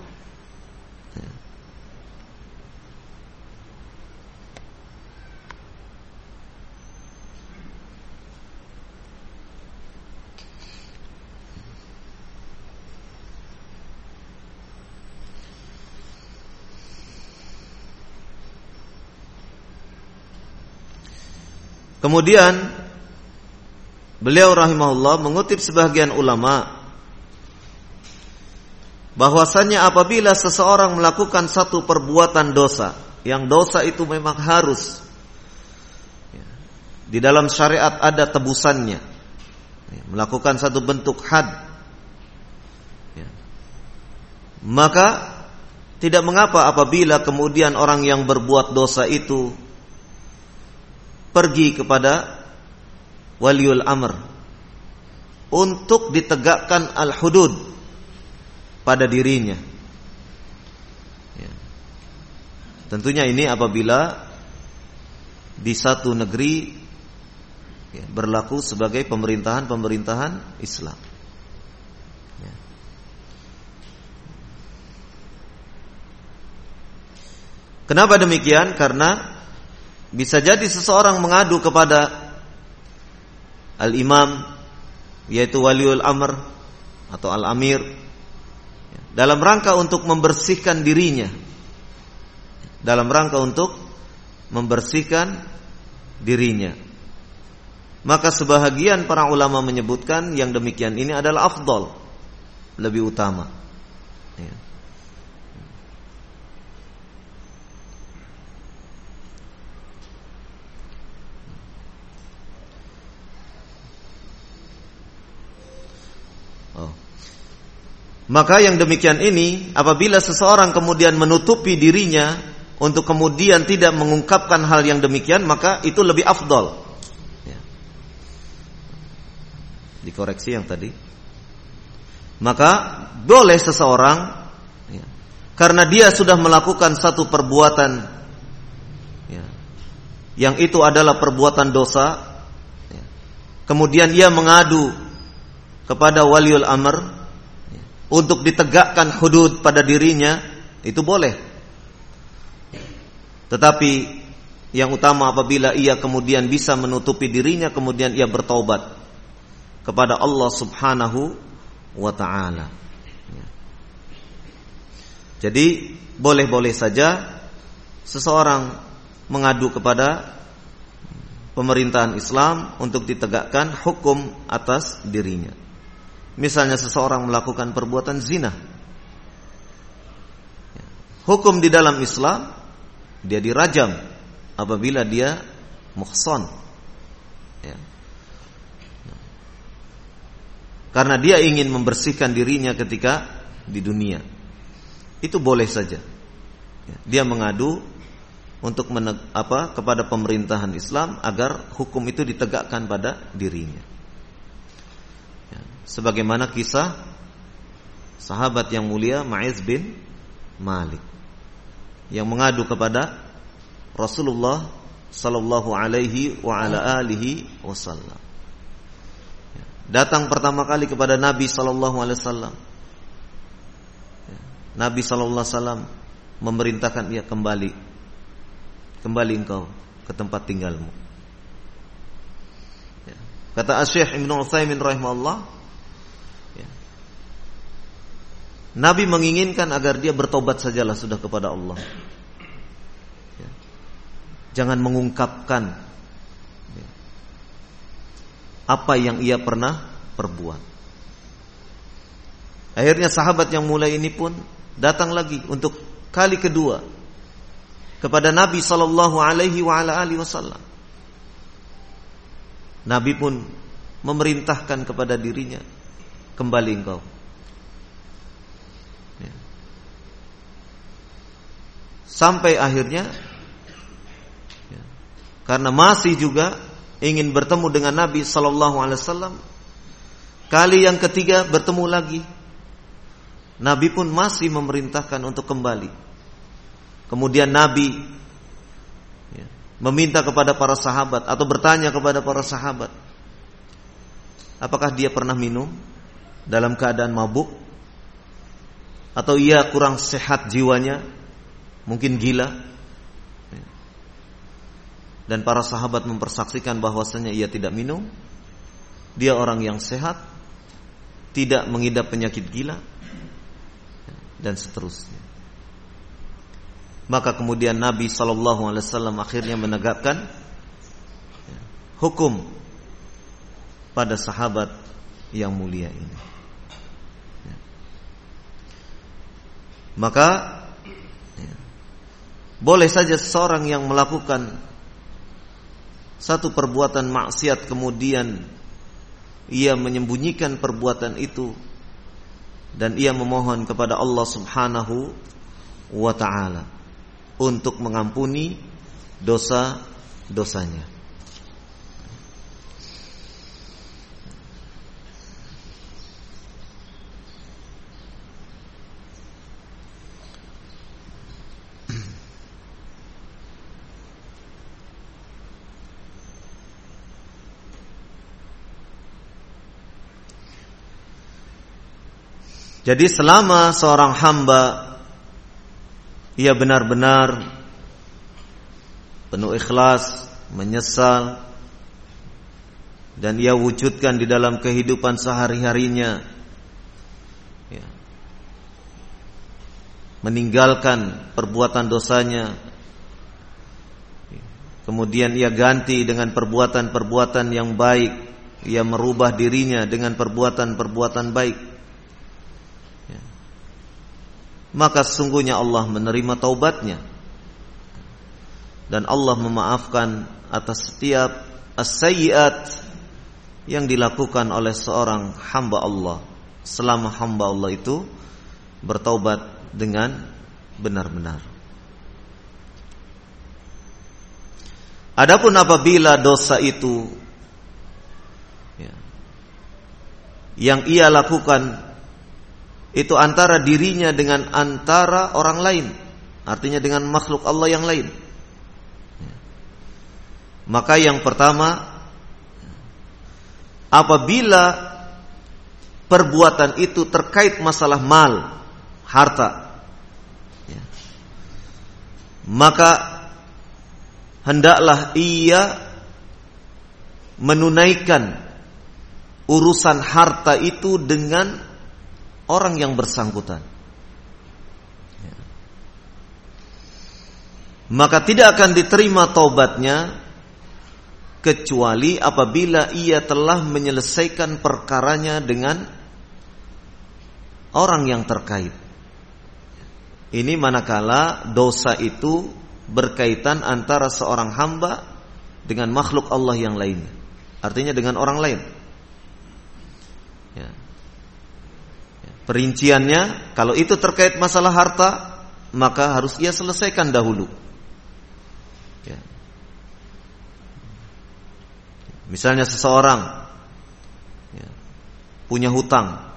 Kemudian beliau rahimahullah mengutip sebagian ulama bahwasannya apabila seseorang melakukan satu perbuatan dosa, yang dosa itu memang harus di dalam syariat ada tebusannya, melakukan satu bentuk had, maka tidak mengapa apabila kemudian orang yang berbuat dosa itu pergi kepada waliul amr untuk ditegakkan al-hudud pada dirinya. Tentunya ini apabila di satu negeri berlaku sebagai pemerintahan Islam. Kenapa demikian? Karena bisa jadi seseorang mengadu kepada al-imam, yaitu waliul amr atau al-amir, dalam rangka untuk membersihkan dirinya, Maka sebahagian para ulama menyebutkan yang demikian ini adalah afdal, lebih utama. Maka yang demikian ini apabila seseorang kemudian menutupi dirinya untuk kemudian tidak mengungkapkan hal yang demikian, maka itu lebih afdal. Ya. Dikoreksi yang tadi. Maka boleh seseorang, ya, karena dia sudah melakukan satu perbuatan, ya, yang itu adalah perbuatan dosa, ya, kemudian ia mengadu kepada waliul amr, ya, untuk ditegakkan hudud pada dirinya, itu boleh. Tetapi yang utama apabila ia kemudian bisa menutupi dirinya, kemudian ia bertaubat kepada Allah Subhanahu wa ta'ala. Jadi boleh-boleh saja seseorang mengadu kepada pemerintahan Islam untuk ditegakkan hukum atas dirinya. Misalnya seseorang melakukan perbuatan zina, hukum di dalam Islam dia dirajam apabila dia muhsan, ya. Karena dia ingin membersihkan dirinya ketika di dunia. Itu boleh saja, ya. Dia mengadu untuk kepada pemerintahan Islam agar hukum itu ditegakkan pada dirinya, ya. Sebagaimana kisah sahabat yang mulia Ma'iz bin Malik yang mengadu kepada Rasulullah sallallahu alaihi wa ala alihi wasallam. Datang pertama kali kepada Nabi sallallahu alaihi wasallam. Nabi sallallahu alaihi wasallam memerintahkan dia kembali engkau ke tempat tinggalmu. Kata Asy-Syaikh Ibnu Utsaimin rahimahullah, Nabi menginginkan agar dia bertobat sajalah sudah kepada Allah. Jangan mengungkapkan apa yang ia pernah perbuat. Akhirnya sahabat yang mulai ini pun datang lagi untuk kali kedua kepada Nabi sallallahu alaihi wasallam. Nabi pun memerintahkan kepada dirinya, kembali engkau. Sampai akhirnya, karena masih juga ingin bertemu dengan Nabi sallallahu alaihi wasallam, kali yang ketiga bertemu lagi, Nabi pun masih memerintahkan untuk kembali. Kemudian Nabi meminta kepada para sahabat atau bertanya kepada para sahabat, apakah dia pernah minum dalam keadaan mabuk, atau ia kurang sehat jiwanya, mungkin gila. Dan para sahabat mempersaksikan bahwasanya ia tidak minum, dia orang yang sehat, tidak mengidap penyakit gila, dan seterusnya. Maka kemudian Nabi SAW akhirnya menegakkan hukum pada sahabat yang mulia ini. Maka boleh saja seseorang yang melakukan satu perbuatan maksiat kemudian ia menyembunyikan perbuatan itu dan ia memohon kepada Allah Subhanahu wa ta'ala untuk mengampuni dosa-dosanya. Jadi selama seorang hamba ia benar-benar penuh ikhlas, menyesal, dan ia wujudkan di dalam kehidupan sehari-harinya, ya, meninggalkan perbuatan dosanya, kemudian ia ganti dengan perbuatan-perbuatan yang baik, ia merubah dirinya dengan perbuatan-perbuatan baik, maka sesungguhnya Allah menerima taubatnya dan Allah memaafkan atas setiap as-sayyi'at yang dilakukan oleh seorang hamba Allah selama hamba Allah itu bertaubat dengan benar-benar. Adapun apabila dosa itu yang ia lakukan itu antara dirinya dengan antara orang lain, artinya dengan makhluk Allah yang lain, maka yang pertama, apabila perbuatan itu terkait masalah mal, harta, maka hendaklah ia menunaikan urusan harta itu dengan orang yang bersangkutan. Maka tidak akan diterima taubatnya kecuali apabila ia telah menyelesaikan perkaranya dengan orang yang terkait. Ini manakala dosa itu berkaitan antara seorang hamba dengan makhluk Allah yang lainnya, artinya dengan orang lain. Perinciannya, kalau itu terkait masalah harta, maka harus ia selesaikan dahulu. Misalnya seseorang punya hutang,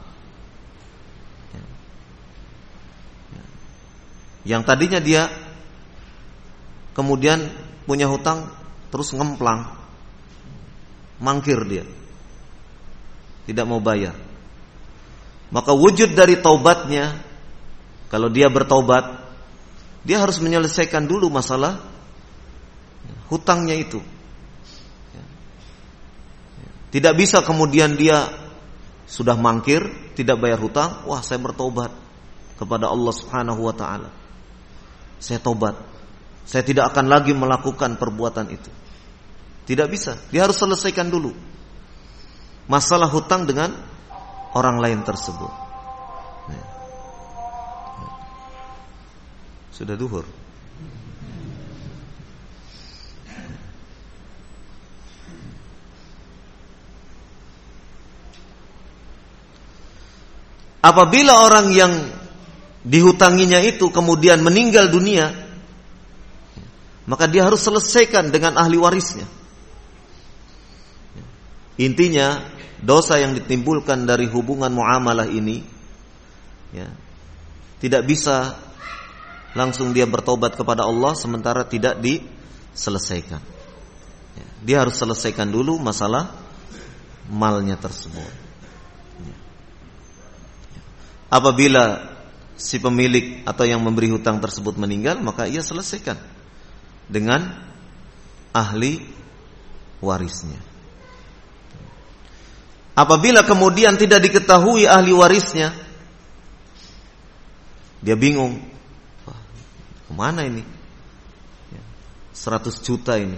yang tadinya dia kemudian punya hutang terus ngemplang, mangkir dia, tidak mau bayar. Maka wujud dari taubatnya, kalau dia bertaubat, dia harus menyelesaikan dulu masalah hutangnya itu. Tidak bisa kemudian dia sudah mangkir, tidak bayar hutang, wah saya bertaubat kepada Allah Subhanahu wa taala. Saya taubat. Saya tidak akan lagi melakukan perbuatan itu. Tidak bisa. Dia harus selesaikan dulu masalah hutang dengan orang lain tersebut. Sudah duhur. Apabila orang yang dihutanginya itu kemudian meninggal dunia, maka dia harus selesaikan dengan ahli warisnya. Intinya, dosa yang ditimbulkan dari hubungan muamalah ini tidak bisa langsung dia bertobat kepada Allah sementara tidak diselesaikan. Dia harus selesaikan dulu masalah malnya tersebut. Apabila si pemilik atau yang memberi hutang tersebut meninggal, maka ia selesaikan dengan ahli warisnya. Apabila kemudian tidak diketahui ahli warisnya, dia bingung, wah, kemana ini 100 juta ini,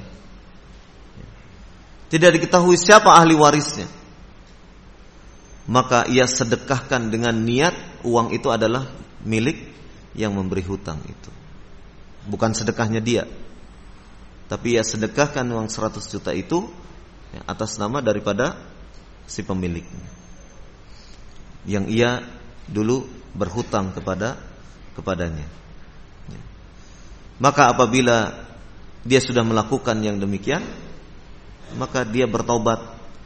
tidak diketahui siapa ahli warisnya, maka ia sedekahkan dengan niat uang itu adalah milik yang memberi hutang itu, bukan sedekahnya dia, tapi ia sedekahkan uang 100 juta itu atas nama daripada si pemiliknya yang ia dulu berhutang kepadanya. Maka apabila dia sudah melakukan yang demikian, maka dia bertaubat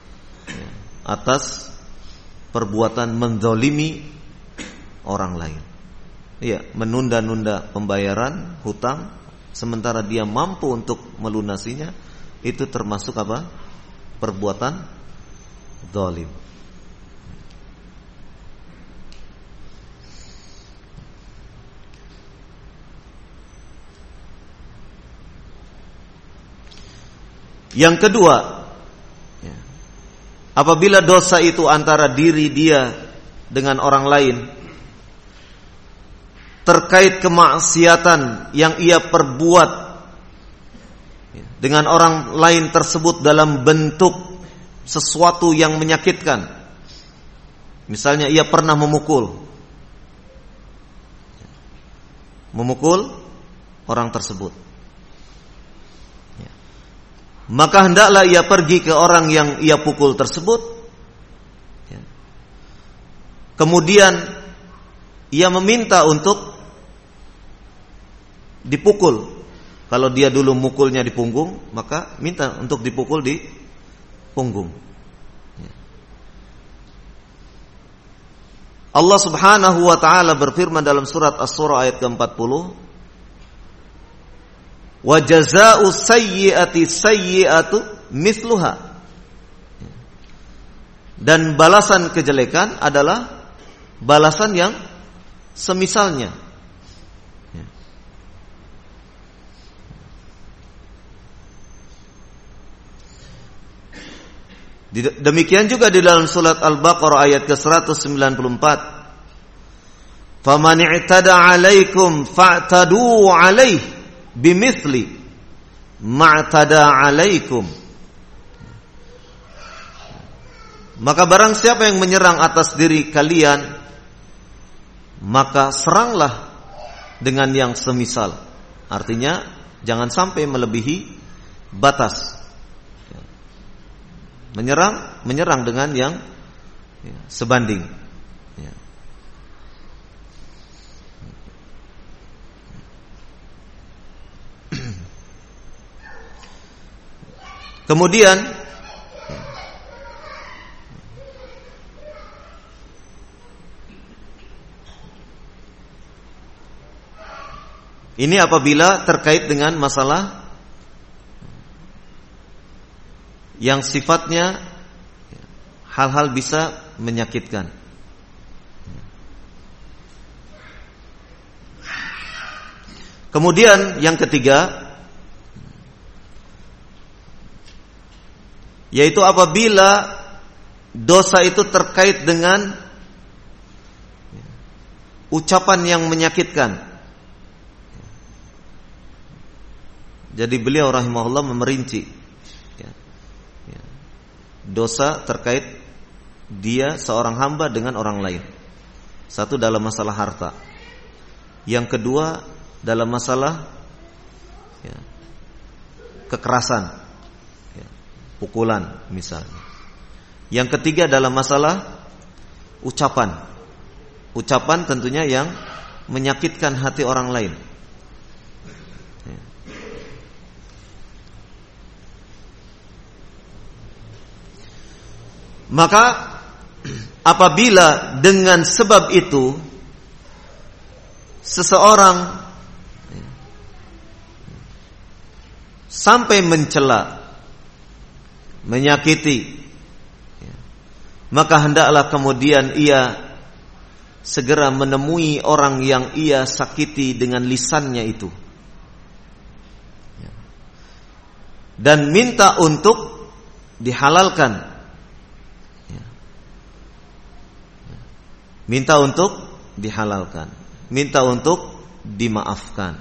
atas perbuatan menzalimi orang lain. Iya, menunda-nunda pembayaran hutang sementara dia mampu untuk melunasinya, itu termasuk apa? Perbuatan zalim. Yang kedua, apabila dosa itu antara diri dia dengan orang lain, terkait kemaksiatan yang ia perbuat dengan orang lain tersebut dalam bentuk sesuatu yang menyakitkan. Misalnya ia pernah memukul orang tersebut, maka hendaklah ia pergi ke orang yang ia pukul tersebut, kemudian ia meminta untuk dipukul Kalau dia dulu mukulnya di punggung, maka minta untuk dipukul di punggung. Allah Subhanahu wa taala berfirman dalam surat Asy-Syura ayat ke-40, "Wa jazaa'u sayyi'ati sayyi'atu mithluha." Dan balasan kejelekan adalah balasan yang semisalnya. Demikian juga di dalam surat Al-Baqarah ayat ke-194. "Faman i'tada 'alaikum fa'tadu 'alaihi bimithli ma'tada 'alaikum." Maka barang siapa yang menyerang atas diri kalian, maka seranglah dengan yang semisal. Artinya jangan sampai melebihi batas. Menyerang dengan yang sebanding. Kemudian ini apabila terkait dengan masalah yang sifatnya hal-hal bisa menyakitkan. Kemudian yang ketiga, yaitu apabila dosa itu terkait dengan ucapan yang menyakitkan. Jadi beliau rahimahullah memerinci dosa terkait dia seorang hamba dengan orang lain. Satu dalam masalah harta, yang kedua dalam masalah kekerasan, pukulan misalnya. Yang ketiga dalam masalah ucapan tentunya yang menyakitkan hati orang lain. Maka apabila dengan sebab itu seseorang sampai mencela, menyakiti, maka hendaklah kemudian ia segera menemui orang yang ia sakiti dengan lisannya itu dan minta untuk dihalalkan. Minta untuk dihalalkan, minta untuk dimaafkan.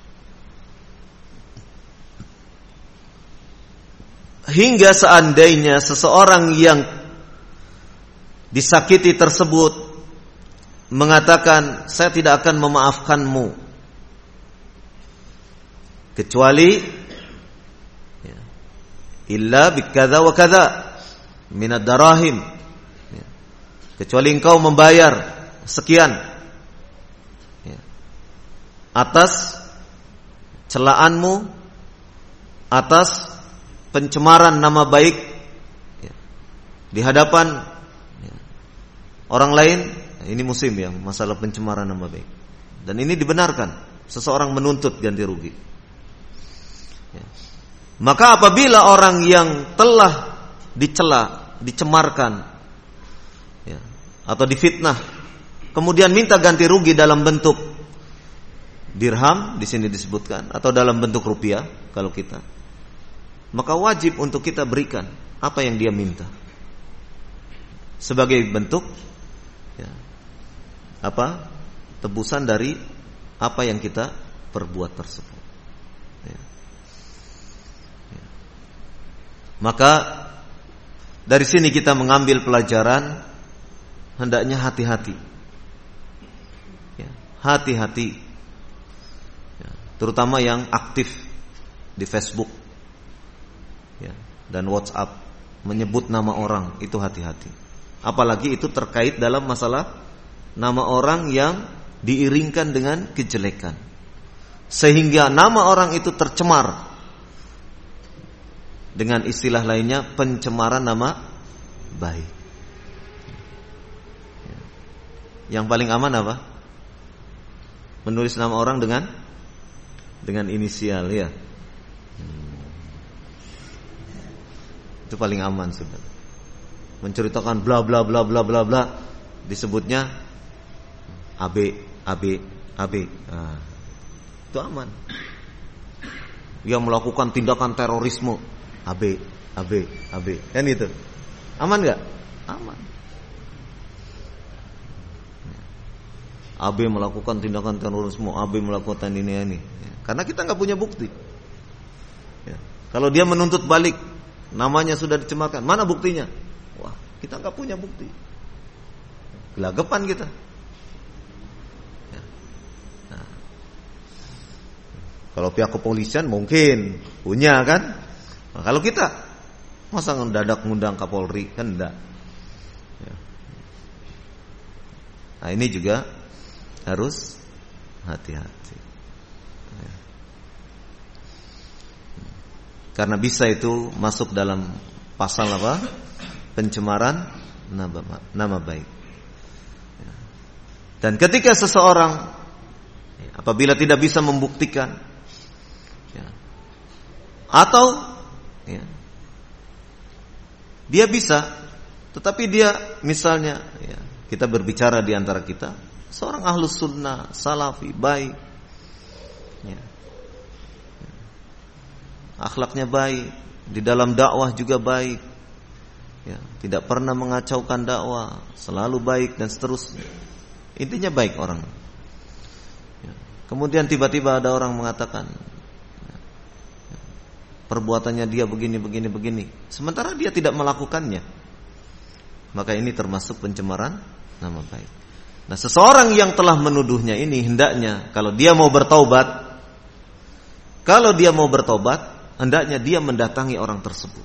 Hingga seandainya seseorang yang disakiti tersebut mengatakan, "Saya tidak akan memaafkanmu kecuali illa bikadza wa kadza minad darahim." Kecuali engkau membayar sekian atas celaanmu, atas pencemaran nama baik di hadapan orang lain. Ini musim ya, masalah pencemaran nama baik. Dan ini dibenarkan, seseorang menuntut ganti rugi. Maka apabila orang yang telah dicela, dicemarkan atau difitnah, kemudian minta ganti rugi dalam bentuk dirham, di sini disebutkan, atau dalam bentuk rupiah kalau kita, maka wajib untuk kita berikan apa yang dia minta sebagai bentuk tebusan dari apa yang kita perbuat tersebut. Maka dari sini kita mengambil pelajaran, hendaknya hati-hati, hati-hati, terutama yang aktif di Facebook dan WhatsApp, menyebut nama orang, itu hati-hati. Apalagi itu terkait dalam masalah nama orang yang diiringkan dengan kejelekan. sehingga nama orang itu tercemar. Dengan istilah lainnya, pencemaran nama baik. Yang paling aman apa? Menulis nama orang dengan inisial, ya. Itu paling aman sudah. Menceritakan bla bla bla bla bla bla, disebutnya AB. Nah, itu aman. Dia melakukan tindakan terorisme, AB. Kan itu. Aman enggak? Aman. AB melakukan tindakan terorisme, AB melakukan ini. Karena kita enggak punya bukti. Ya. Kalau dia menuntut balik, namanya sudah dicemarkan, mana buktinya? Wah, kita enggak punya bukti. Gelagapan kita. Ya. Nah. Kalau pihak kepolisian mungkin punya kan? Nah, kalau kita masa mendadak ngundang Kapolri kan enggak. Ya. Nah, ini juga harus hati-hati. Ya. Karena bisa itu masuk dalam pasal apa? Pencemaran nama baik. Ya. Dan ketika seseorang apabila tidak bisa membuktikan, ya, atau ya, dia bisa, tetapi dia misalnya, ya, kita berbicara di antara kita, seorang ahlus sunnah, salafi, baik, ya, akhlaknya baik, di dalam dakwah juga baik, ya, tidak pernah mengacaukan dakwah, selalu baik dan seterusnya. Intinya baik orang. Ya. Kemudian tiba-tiba ada orang mengatakan, ya, perbuatannya dia begini. Sementara dia tidak melakukannya. Maka ini termasuk pencemaran nama baik. Nah, seseorang yang telah menuduhnya ini hendaknya kalau dia mau bertaubat, hendaknya dia mendatangi orang tersebut.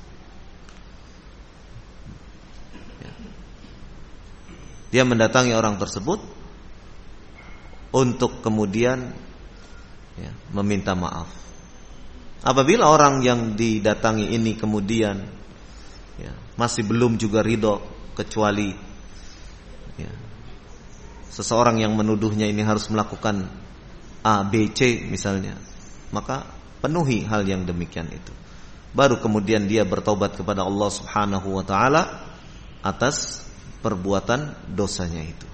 Dia mendatangi orang tersebut untuk kemudian, ya, meminta maaf. Apabila orang yang didatangi ini kemudian, ya, masih belum juga ridho, kecuali, ya, seseorang yang menuduhnya ini harus melakukan A, B, C misalnya, maka penuhi hal yang demikian itu. Baru kemudian dia bertaubat kepada Allah Subhanahu wa taala atas perbuatan dosanya itu.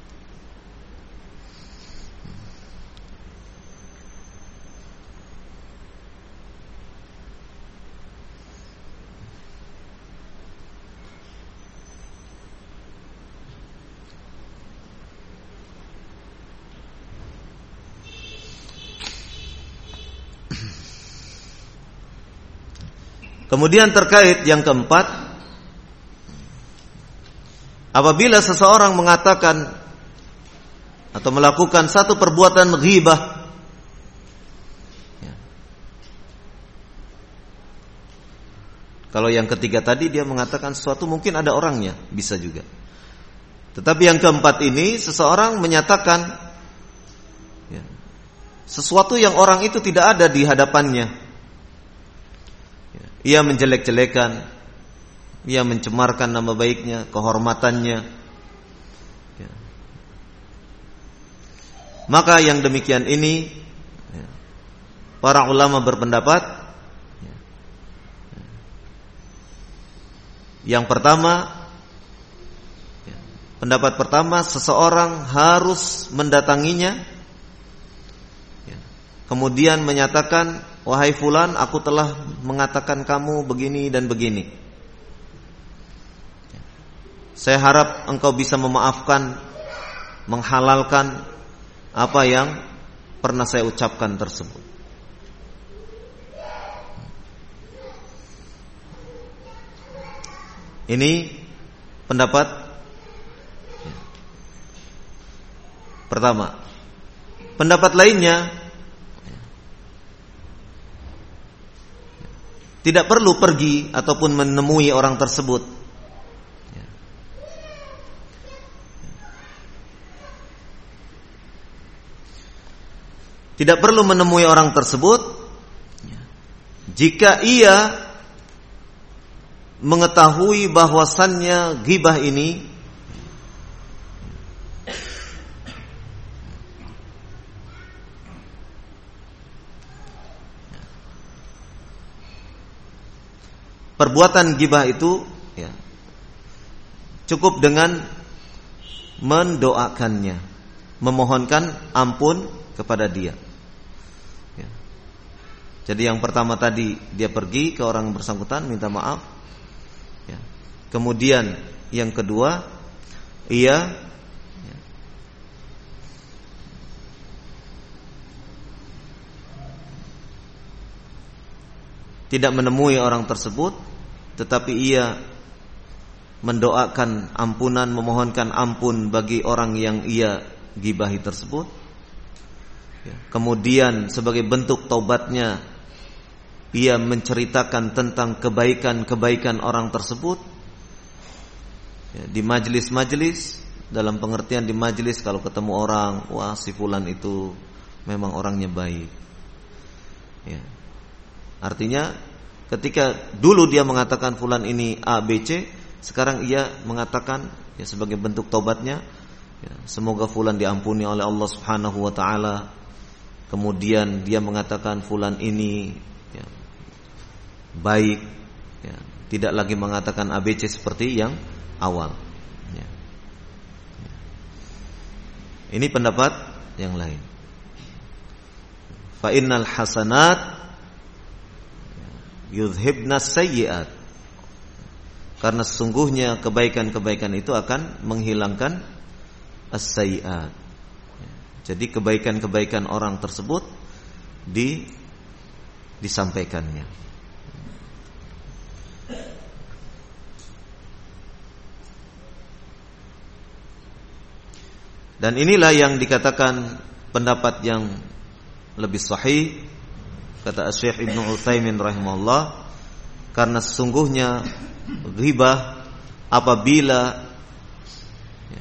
Kemudian terkait yang keempat, apabila seseorang mengatakan atau melakukan satu perbuatan ghibah, ya. Kalau yang ketiga tadi dia mengatakan sesuatu mungkin ada orangnya, bisa juga. Tetapi yang keempat ini seseorang menyatakan, ya, sesuatu yang orang itu tidak ada di hadapannya. Ia menjelek-jelekan, ia mencemarkan nama baiknya, kehormatannya, ya. Maka yang demikian ini, ya, para ulama berpendapat, ya, yang pertama, ya, pendapat pertama, seseorang harus mendatanginya, ya, kemudian menyatakan, wahai fulan, aku telah mengatakan kamu begini dan begini. Saya harap engkau bisa memaafkan, menghalalkan apa yang pernah saya ucapkan tersebut. Ini pendapat pertama. Pendapat lainnya, tidak perlu pergi ataupun menemui orang tersebut. tidak perlu menemui orang tersebut jika ia mengetahui bahwasannya ghibah ini perbuatan ghibah itu ya, cukup dengan mendoakannya, memohonkan ampun kepada dia. Ya. Jadi yang pertama tadi dia pergi ke orang bersangkutan minta maaf. Ya. Kemudian yang kedua ia tidak menemui orang tersebut, tetapi ia mendoakan ampunan, memohonkan ampun bagi orang yang ia gibahi tersebut. Kemudian sebagai bentuk taubatnya, ia menceritakan tentang kebaikan-kebaikan orang tersebut di majelis-majelis. Dalam pengertian di majelis, kalau ketemu orang, wah si fulan itu memang orangnya baik. Ya. Artinya ketika dulu dia mengatakan fulan ini A, B, C, sekarang ia mengatakan ya sebagai bentuk taubatnya, ya, semoga fulan diampuni oleh Allah Subhanahu wa taala. Kemudian dia mengatakan fulan ini ya, baik, ya, tidak lagi mengatakan A, B, C seperti yang awal. Ya. Ya. Ini pendapat yang lain. Fa innal hasanat yudhibnas sayyi'at. Karena sesungguhnya kebaikan-kebaikan itu akan menghilangkan as-sayyi'at. Jadi kebaikan-kebaikan orang tersebut disampaikannya. Dan inilah yang dikatakan pendapat yang lebih sahih, kata Syekh Ibnu Utsaimin rahimahullah, karena sesungguhnya ghibah apabila ya,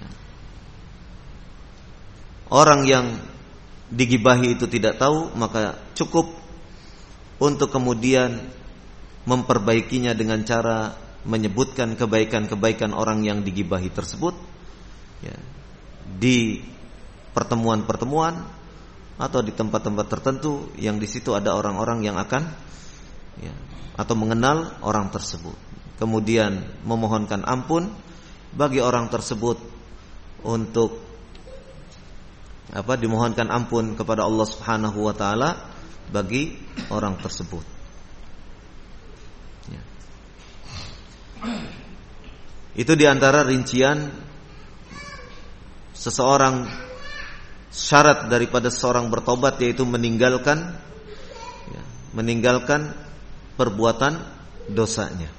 orang yang digibahi itu tidak tahu, maka cukup untuk kemudian memperbaikinya dengan cara menyebutkan kebaikan-kebaikan orang yang digibahi tersebut ya, di pertemuan-pertemuan atau di tempat-tempat tertentu yang di situ ada orang-orang yang akan ya, atau mengenal orang tersebut. Kemudian memohonkan ampun bagi orang tersebut untuk dimohonkan ampun kepada Allah Subhanahu wa taala bagi orang tersebut. Ya. Itu diantara rincian seseorang, syarat daripada seorang bertobat, yaitu meninggalkan perbuatan dosanya.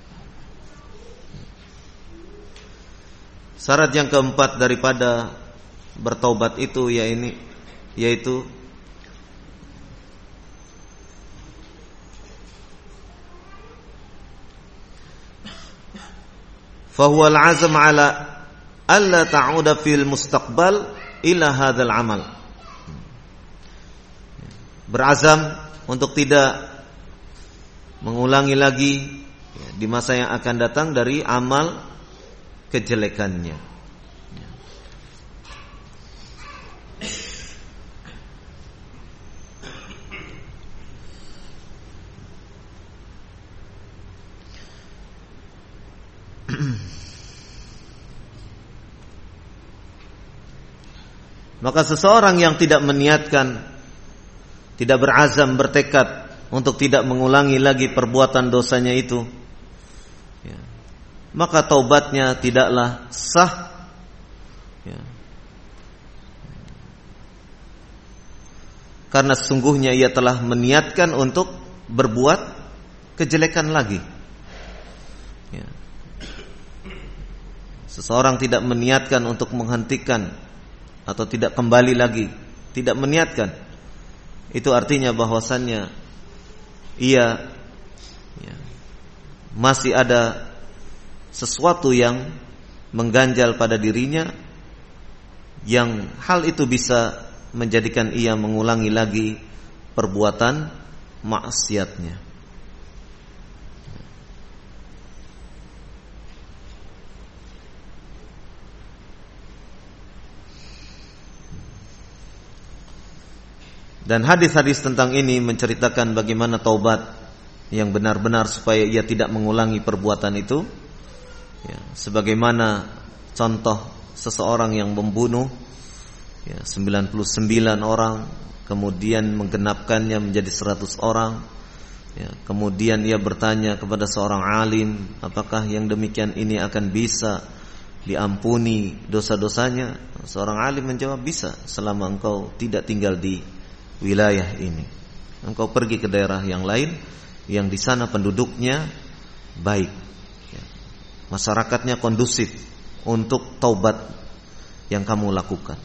Syarat yang keempat daripada bertobat itu yaitu fahuwa al-azm ala alla ta'uda fil mustaqbal ila hadzal amal. Berazam untuk tidak mengulangi lagi di masa yang akan datang dari amal kejelekannya. Maka seseorang yang tidak meniatkan, tidak berazam, bertekad untuk tidak mengulangi lagi perbuatan dosanya itu, ya, maka taubatnya tidaklah sah, ya, karena sesungguhnya ia telah meniatkan untuk berbuat kejelekan lagi. Ya. Seseorang tidak meniatkan untuk menghentikan atau tidak kembali lagi, tidak meniatkan, itu artinya bahwasannya ia masih ada sesuatu yang mengganjal pada dirinya, yang hal itu bisa menjadikan ia mengulangi lagi perbuatan maksiatnya. Dan hadis-hadis tentang ini menceritakan bagaimana taubat yang benar-benar supaya ia tidak mengulangi perbuatan itu. Ya, sebagaimana contoh seseorang yang membunuh 99 orang, kemudian menggenapkannya menjadi 100 orang. Ya, kemudian ia bertanya kepada seorang alim, apakah yang demikian ini akan bisa diampuni dosa-dosanya? Seorang alim menjawab, bisa, selama engkau tidak tinggal di wilayah ini. Engkau pergi ke daerah yang lain yang di sana penduduknya baik, masyarakatnya kondusif untuk taubat yang kamu lakukan.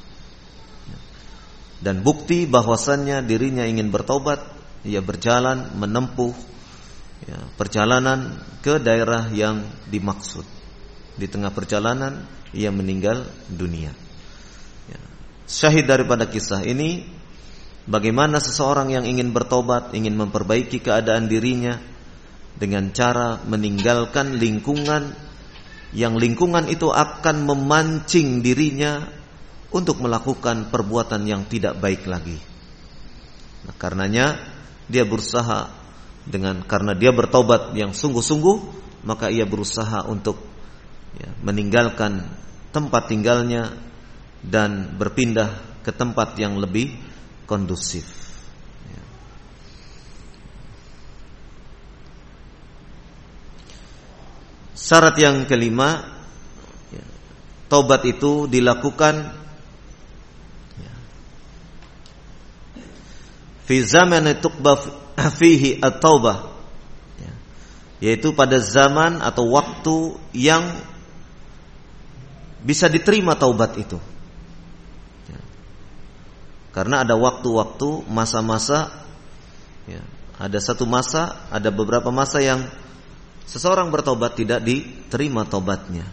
Dan bukti bahwasannya dirinya ingin bertaubat, ia berjalan menempuh perjalanan ke daerah yang dimaksud. Di tengah perjalanan ia meninggal dunia. Syahid daripada kisah ini, bagaimana seseorang yang ingin bertobat, ingin memperbaiki keadaan dirinya dengan cara meninggalkan lingkungan yang lingkungan itu akan memancing dirinya untuk melakukan perbuatan yang tidak baik lagi. Nah, karenanya dia berusaha karena dia bertobat yang sungguh-sungguh, maka ia berusaha untuk meninggalkan tempat tinggalnya dan berpindah ke tempat yang lebih kondusif. Syarat yang kelima, taubat itu dilakukan fi zaman tuqba fihi at-taubah, yaitu pada zaman atau waktu yang bisa diterima taubat itu. Karena ada waktu-waktu, masa-masa, ada satu masa, ada beberapa masa yang seseorang bertobat tidak diterima tobatnya.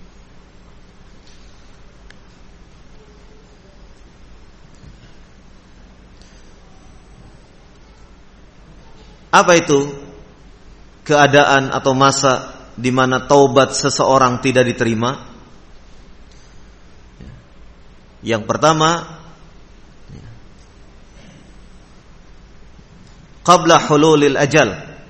Apa itu keadaan atau masa di mana taubat seseorang tidak diterima? Yang pertama, qabla hululil ajal.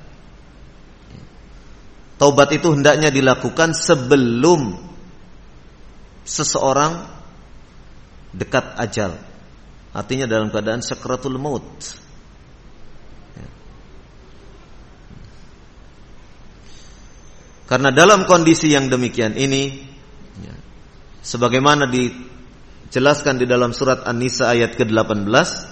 Taubat itu hendaknya dilakukan sebelum seseorang dekat ajal. Artinya dalam keadaan sakratul maut. Karena dalam kondisi yang demikian ini, sebagaimana dijelaskan di dalam surat An-Nisa ayat ke-18,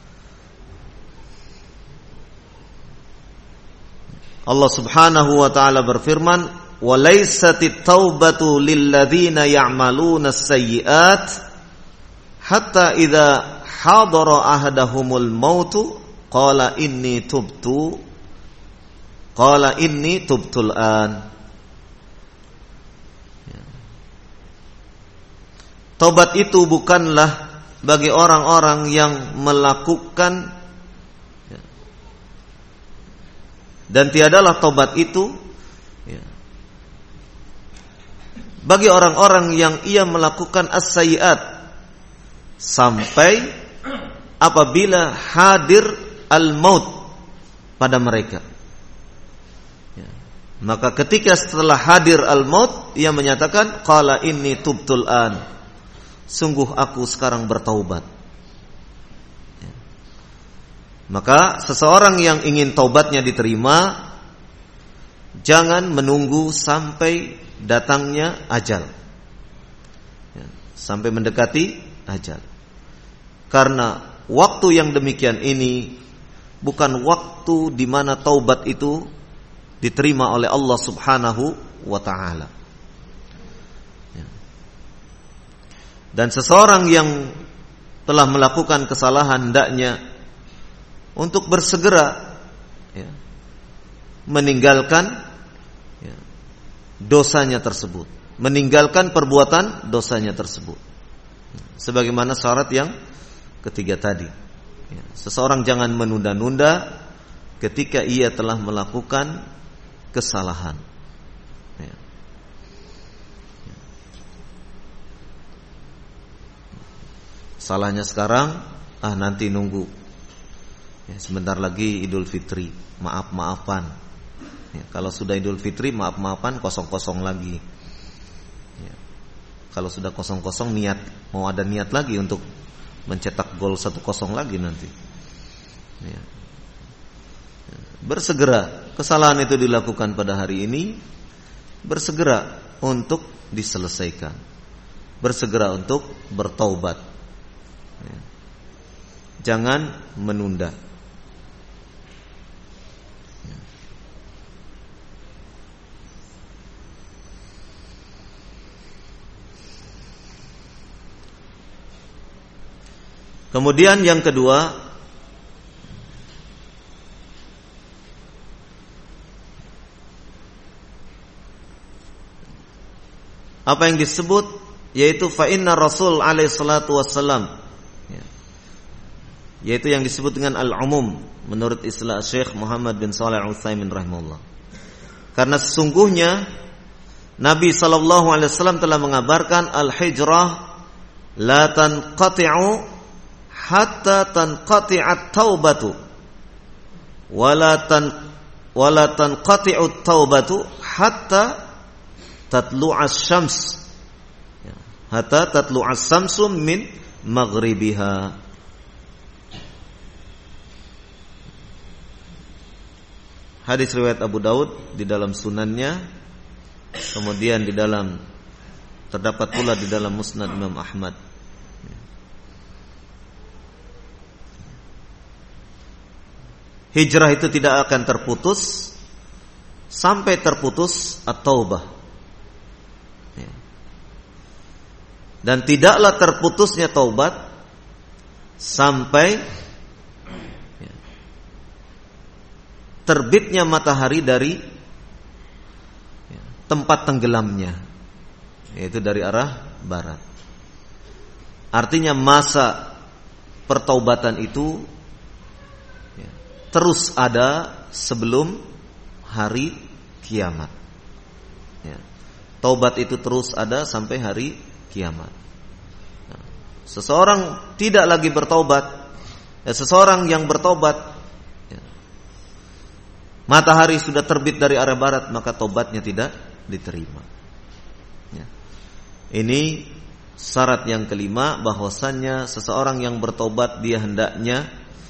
Allah Subhanahu wa taala berfirman, "Wa laysatit taubatu lil ladzina ya'maluna as-sayyi'at hatta idza hadara ahadahumul mautu qala inni tubtul an." Taubat itu bukanlah bagi orang-orang yang melakukan, dan tiadalah taubat itu bagi orang-orang yang ia melakukan as-sayyi'at sampai apabila hadir al-maut pada mereka. Maka ketika setelah hadir al-maut, ia menyatakan qala inni tubtul an, sungguh aku sekarang bertaubat. Maka seseorang yang ingin taubatnya diterima, jangan menunggu sampai datangnya ajal, sampai mendekati ajal. Karena waktu yang demikian ini bukan waktu di mana taubat itu diterima oleh Allah Subhanahu wa ta'ala. Dan seseorang yang telah melakukan kesalahan hendaknya untuk bersegera meninggalkan dosanya tersebut, meninggalkan perbuatan dosanya tersebut, sebagaimana syarat yang ketiga tadi. Seseorang jangan menunda-nunda ketika ia telah melakukan kesalahan. Salahnya sekarang, nanti nunggu. Sebentar lagi Idul Fitri, maaf-maafan. Kalau sudah Idul Fitri, maaf-maafan, kosong-kosong lagi. Kalau sudah kosong-kosong, mau ada niat lagi untuk mencetak gol 1-0 lagi nanti. Bersegera, kesalahan itu dilakukan pada hari ini, bersegera untuk diselesaikan, bersegera untuk bertaubat. Jangan menunda. Kemudian yang kedua, apa yang disebut yaitu fa inna Rasul alaihi salatu wassalam, yaitu yang disebut dengan al-umum menurut istilah Syekh Muhammad bin Shalih Al-Utsaimin rahimahullah. Karena sesungguhnya Nabi sallallahu alaihi wasallam telah mengabarkan al-hijrah la tanqati'u hatta tanqati'at taubatu wala tanqati'ut taubatu hatta tatlu'as syams, hatta tatlu'as syamsu min maghribiha. Hadis riwayat Abu Daud di dalam sunannya, kemudian terdapat pula di dalam Musnad Imam Ahmad. Hijrah itu tidak akan terputus sampai terputus at-taubah. Dan tidaklah terputusnya taubat sampai terbitnya matahari dari tempat tenggelamnya, yaitu dari arah barat. Artinya masa pertaubatan itu terus ada sebelum hari kiamat. Taubat itu terus ada sampai hari kiamat. Seseorang tidak lagi bertaubat, seseorang yang bertaubat matahari sudah terbit dari arah barat, maka taubatnya tidak diterima. Ini syarat yang kelima, bahwasannya seseorang yang bertaubat dia hendaknya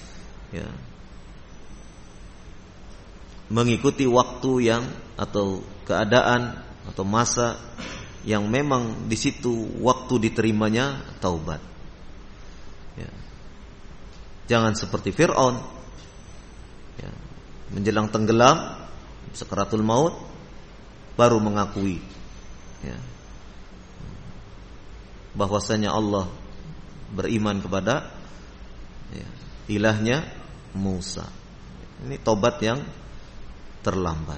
mengikuti waktu yang atau keadaan atau masa yang memang di situ waktu diterimanya taubat. Jangan seperti Fir'aun, menjelang tenggelam, sakaratul maut, baru mengakui bahwasanya Allah beriman kepada ilahnya Musa. Ini tobat yang terlambat.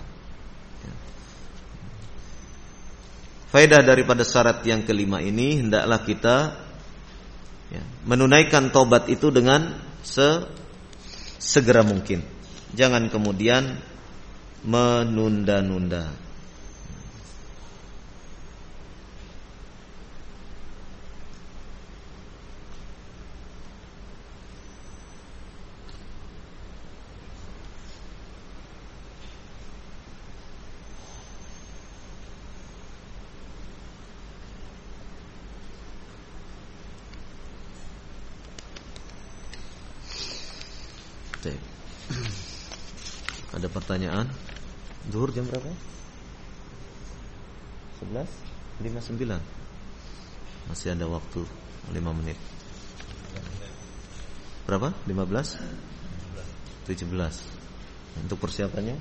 Faedah daripada syarat yang kelima ini, hendaklah kita menunaikan tobat itu dengan segera mungkin. Jangan kemudian menunda-nunda. Ada pertanyaan? Zuhur jam berapa? 11:59. Masih ada waktu 5 menit. Berapa? 15? 17. Untuk persiapannya?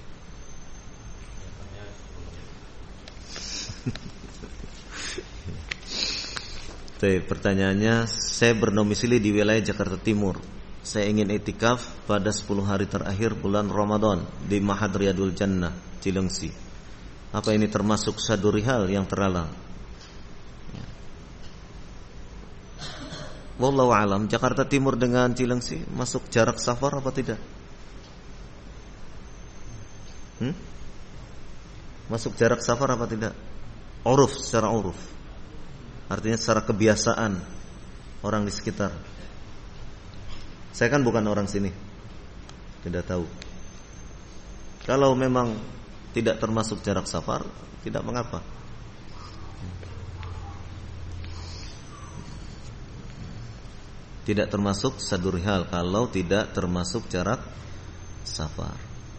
Pertanyaannya, saya berdomisili di wilayah Jakarta Timur. Saya ingin iktikaf pada 10 hari terakhir bulan Ramadan di Ma'had Riyadul Jannah, Cilengsi. Apa ini termasuk syadurihal yang terlarang? wallahu alam, Jakarta Timur dengan Cilengsi masuk jarak safar apa tidak? Masuk jarak safar apa tidak? Uruf, secara uruf. Artinya secara kebiasaan orang di sekitar. Saya kan bukan orang sini, tidak tahu. Kalau memang tidak termasuk jarak safar, tidak mengapa. Tidak termasuk sadurihal kalau tidak termasuk jarak safar.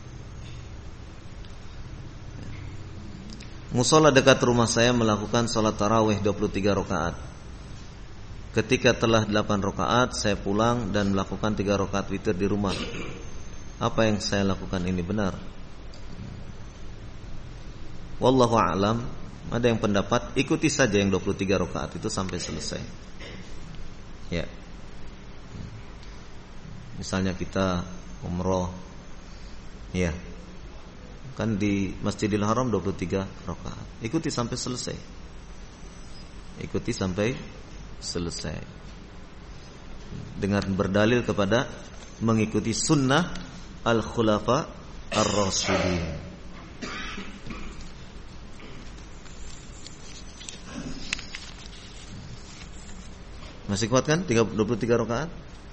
Musola dekat rumah saya melakukan sholat tarawih 23 rakaat. Ketika telah 8 rakaat, saya pulang dan melakukan 3 rakaat witir di rumah. Apa yang saya lakukan ini benar? Wallahu a'lam. Ada yang pendapat ikuti saja yang 23 rakaat itu sampai selesai. Ya. Misalnya kita umroh, ya, kan di Masjidil Haram 23 rakaat. Ikuti sampai selesai. Ikuti sampai selesai. Dengan berdalil kepada mengikuti sunnah al-khulafa ar-rasyidin. Masih kuat kan 23 rakaat?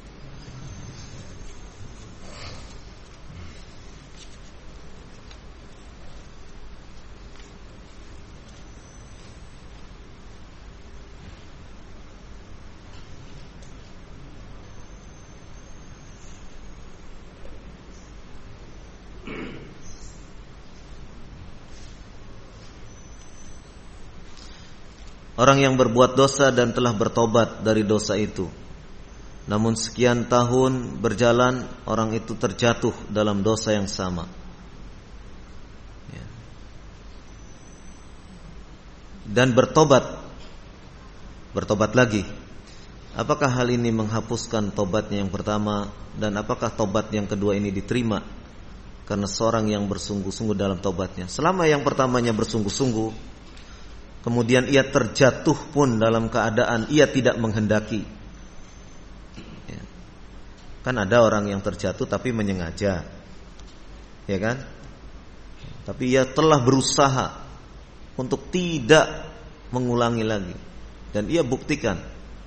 Orang yang berbuat dosa dan telah bertobat dari dosa itu, namun sekian tahun berjalan orang itu terjatuh dalam dosa yang sama, dan bertobat lagi. Apakah hal ini menghapuskan tobatnya yang pertama, dan apakah tobat yang kedua ini diterima karena seorang yang bersungguh-sungguh dalam tobatnya? Selama yang pertamanya bersungguh-sungguh, kemudian ia terjatuh pun dalam keadaan ia tidak menghendaki. Kan ada orang yang terjatuh tapi menyengaja, ya kan? Tapi ia telah berusaha untuk tidak mengulangi lagi, dan ia buktikan.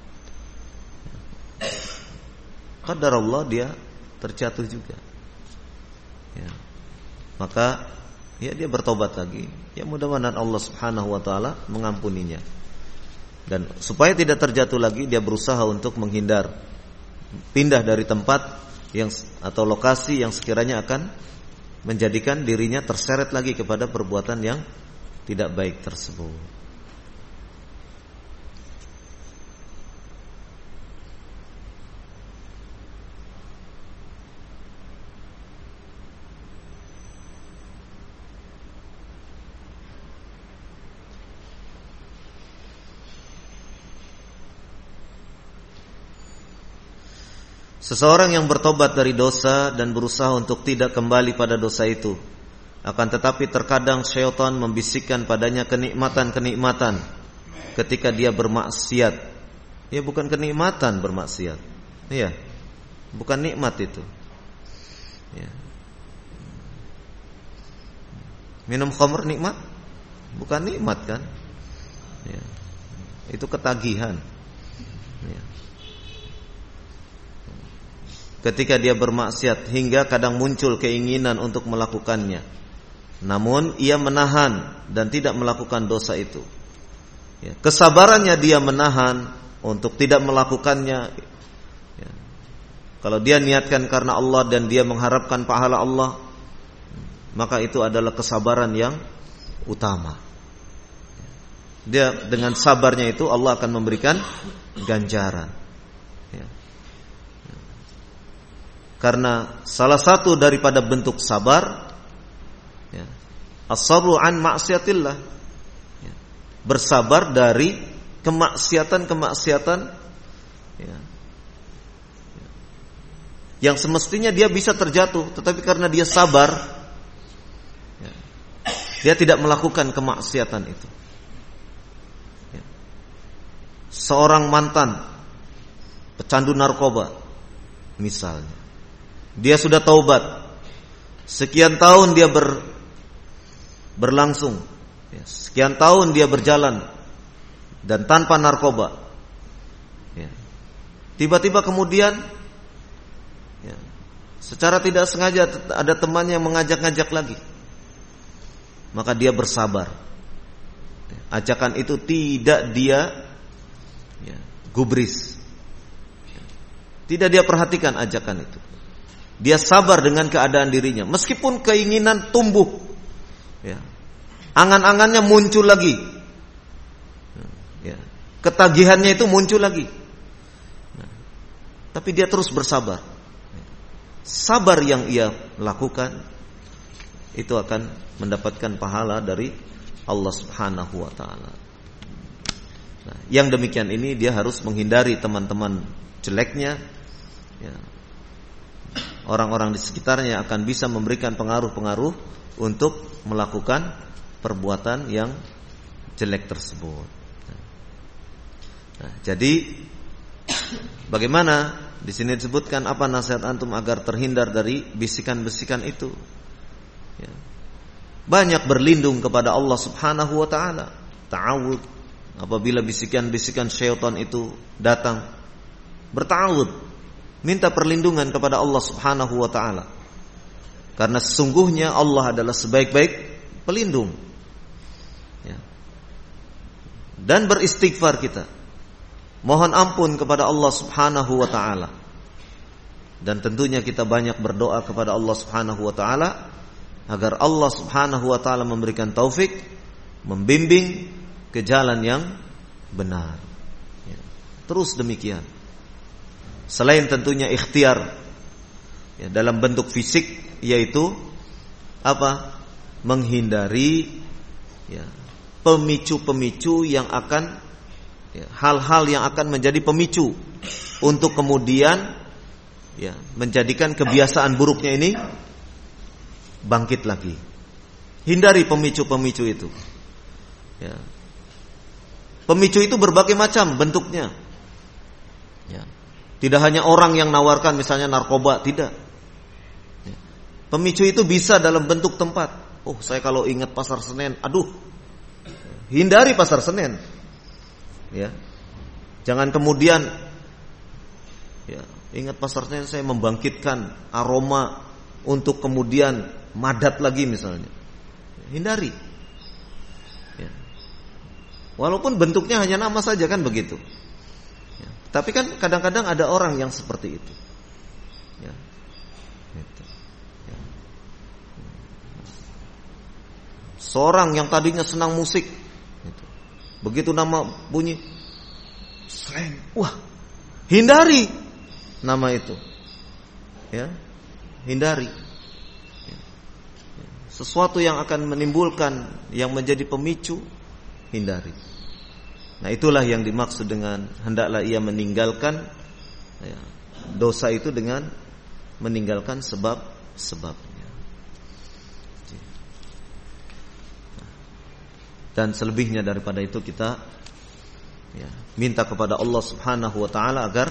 Qadarullah dia terjatuh juga. Ya. Maka ya dia bertobat lagi. Ya mudah-mudahan Allah Subhanahu wa taala mengampuninya. Dan supaya tidak terjatuh lagi, dia berusaha untuk menghindar, pindah dari tempat yang atau lokasi yang sekiranya akan menjadikan dirinya terseret lagi kepada perbuatan yang tidak baik tersebut. Seseorang yang bertobat dari dosa dan berusaha untuk tidak kembali pada dosa itu, akan tetapi terkadang syaitan membisikkan padanya kenikmatan-kenikmatan ketika dia bermaksiat. Ya bukan kenikmatan bermaksiat. Ya. Bukan nikmat itu. Ya. Minum khamr nikmat? Bukan nikmat kan? Ya. Itu ketagihan. Ya. Ketika dia bermaksiat hingga kadang muncul keinginan untuk melakukannya, namun ia menahan dan tidak melakukan dosa itu. Ya, kesabarannya dia menahan untuk tidak melakukannya. Ya, kalau dia niatkan karena Allah dan dia mengharapkan pahala Allah, maka itu adalah kesabaran yang utama. Dia dengan sabarnya itu Allah akan memberikan ganjaran. Karena salah satu daripada bentuk sabar, ya, as-sabru an maksiatillah, ya, bersabar dari kemaksiatan-kemaksiatan, ya, yang semestinya dia bisa terjatuh, tetapi karena dia sabar, ya, dia tidak melakukan kemaksiatan itu. Ya. Seorang mantan pecandu narkoba misalnya. Dia sudah taubat. Sekian tahun dia berlangsung. Ya, sekian tahun dia berjalan dan tanpa narkoba. Ya. Tiba-tiba kemudian ya, secara tidak sengaja ada temannya yang mengajak-ngajak lagi. Maka dia bersabar. Ajakan itu tidak dia gubris. Tidak dia perhatikan ajakan itu. Dia sabar dengan keadaan dirinya. Meskipun keinginan tumbuh. Ya. Angan-angannya muncul lagi. Ya. Ketagihannya itu muncul lagi. Nah, tapi dia terus bersabar. Sabar yang ia lakukan itu akan mendapatkan pahala dari Allah Subhanahu wa taala. Nah, yang demikian ini dia harus menghindari teman-teman jeleknya. Ya. Orang-orang di sekitarnya akan bisa memberikan pengaruh-pengaruh untuk melakukan perbuatan yang jelek tersebut. Nah, jadi bagaimana di sini disebutkan apa nasihat antum agar terhindar dari bisikan-bisikan itu? Ya. Banyak berlindung kepada Allah Subhanahu wa taala. Ta'awud apabila bisikan-bisikan syaitan itu datang. Berta'awud, minta perlindungan kepada Allah Subhanahu wa taala. Karena sesungguhnya Allah adalah sebaik-baik pelindung. Ya. Dan beristighfar kita. Mohon ampun kepada Allah Subhanahu wa taala. Dan tentunya kita banyak berdoa kepada Allah Subhanahu wa taala agar Allah Subhanahu wa taala memberikan taufik, membimbing ke jalan yang benar. Ya. Terus demikian. Selain tentunya ikhtiar ya, dalam bentuk fisik, yaitu apa? Menghindari ya, pemicu-pemicu yang akan ya, hal-hal yang akan menjadi pemicu untuk kemudian ya, menjadikan kebiasaan buruknya ini bangkit lagi. Hindari pemicu-pemicu itu. Ya. Pemicu itu berbagai macam bentuknya. Ya. Tidak hanya orang yang nawarkan misalnya narkoba, tidak. Ya. Pemicu itu bisa dalam bentuk tempat. Oh, saya kalau ingat Pasar Senen, aduh. Hindari Pasar Senen. Ya. Jangan kemudian ya, ingat Pasar Senen saya membangkitkan aroma untuk kemudian madat lagi misalnya. Hindari. Ya. Walaupun bentuknya hanya nama saja kan begitu. Ya. Tapi kan kadang-kadang ada orang yang seperti itu. Ya. Gitu. Ya. Seorang yang tadinya senang musik, gitu. Begitu nama bunyi, slang, wah, hindari nama itu. Ya. Hindari. Sesuatu yang akan menimbulkan, yang menjadi pemicu, hindari. Nah, itulah yang dimaksud dengan hendaklah ia meninggalkan ya, dosa itu dengan meninggalkan sebab-sebabnya. Dan selebihnya daripada itu kita ya, minta kepada Allah Subhanahu wa taala agar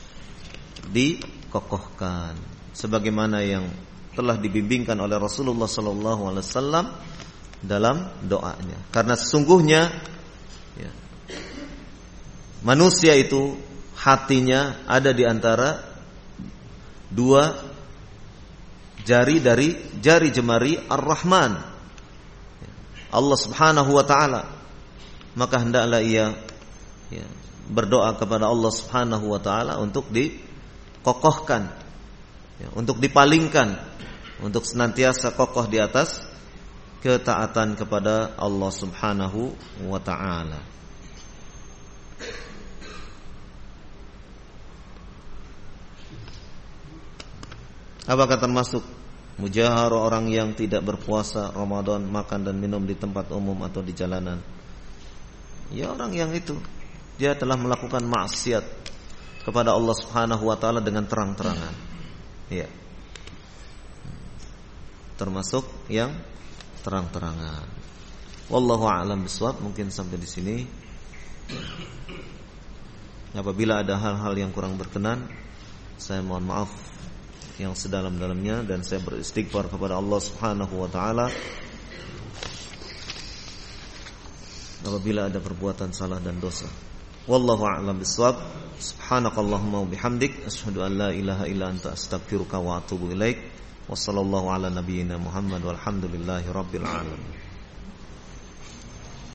dikokohkan sebagaimana yang telah dibimbingkan oleh Rasulullah sallallahu alaihi wasallam dalam doanya. Karena sesungguhnya ya, manusia itu hatinya ada di antara dua jari dari jari jemari Ar-Rahman, Allah Subhanahu wa taala. Maka hendaklah ia ya, berdoa kepada Allah Subhanahu wa taala untuk dikokohkan, ya, untuk dipalingkan, untuk senantiasa kokoh di atas ketaatan kepada Allah Subhanahu wa taala. Apakah termasuk mujahar orang yang tidak berpuasa Ramadan makan dan minum di tempat umum atau di jalanan? Ya, orang yang itu dia telah melakukan maksiat kepada Allah Subhanahu wa taala dengan terang-terangan. Ya. Termasuk yang terang-terangan. Wallahu a'lam bishawab. Mungkin sampai di sini. Apabila ada hal-hal yang kurang berkenan, saya mohon maaf yang sedalam-dalamnya dan saya beristighfar kepada Allah Subhanahu wa taala apabila ada perbuatan salah dan dosa. Wallahu a'lam bishawab. Subhanakallahumma wa bihamdik asyhadu an la ilaha illa anta astaghfiruka wa atubu ilaik. Wassallallahu ala nabiyyina Muhammad walhamdulillahi rabbil alamin.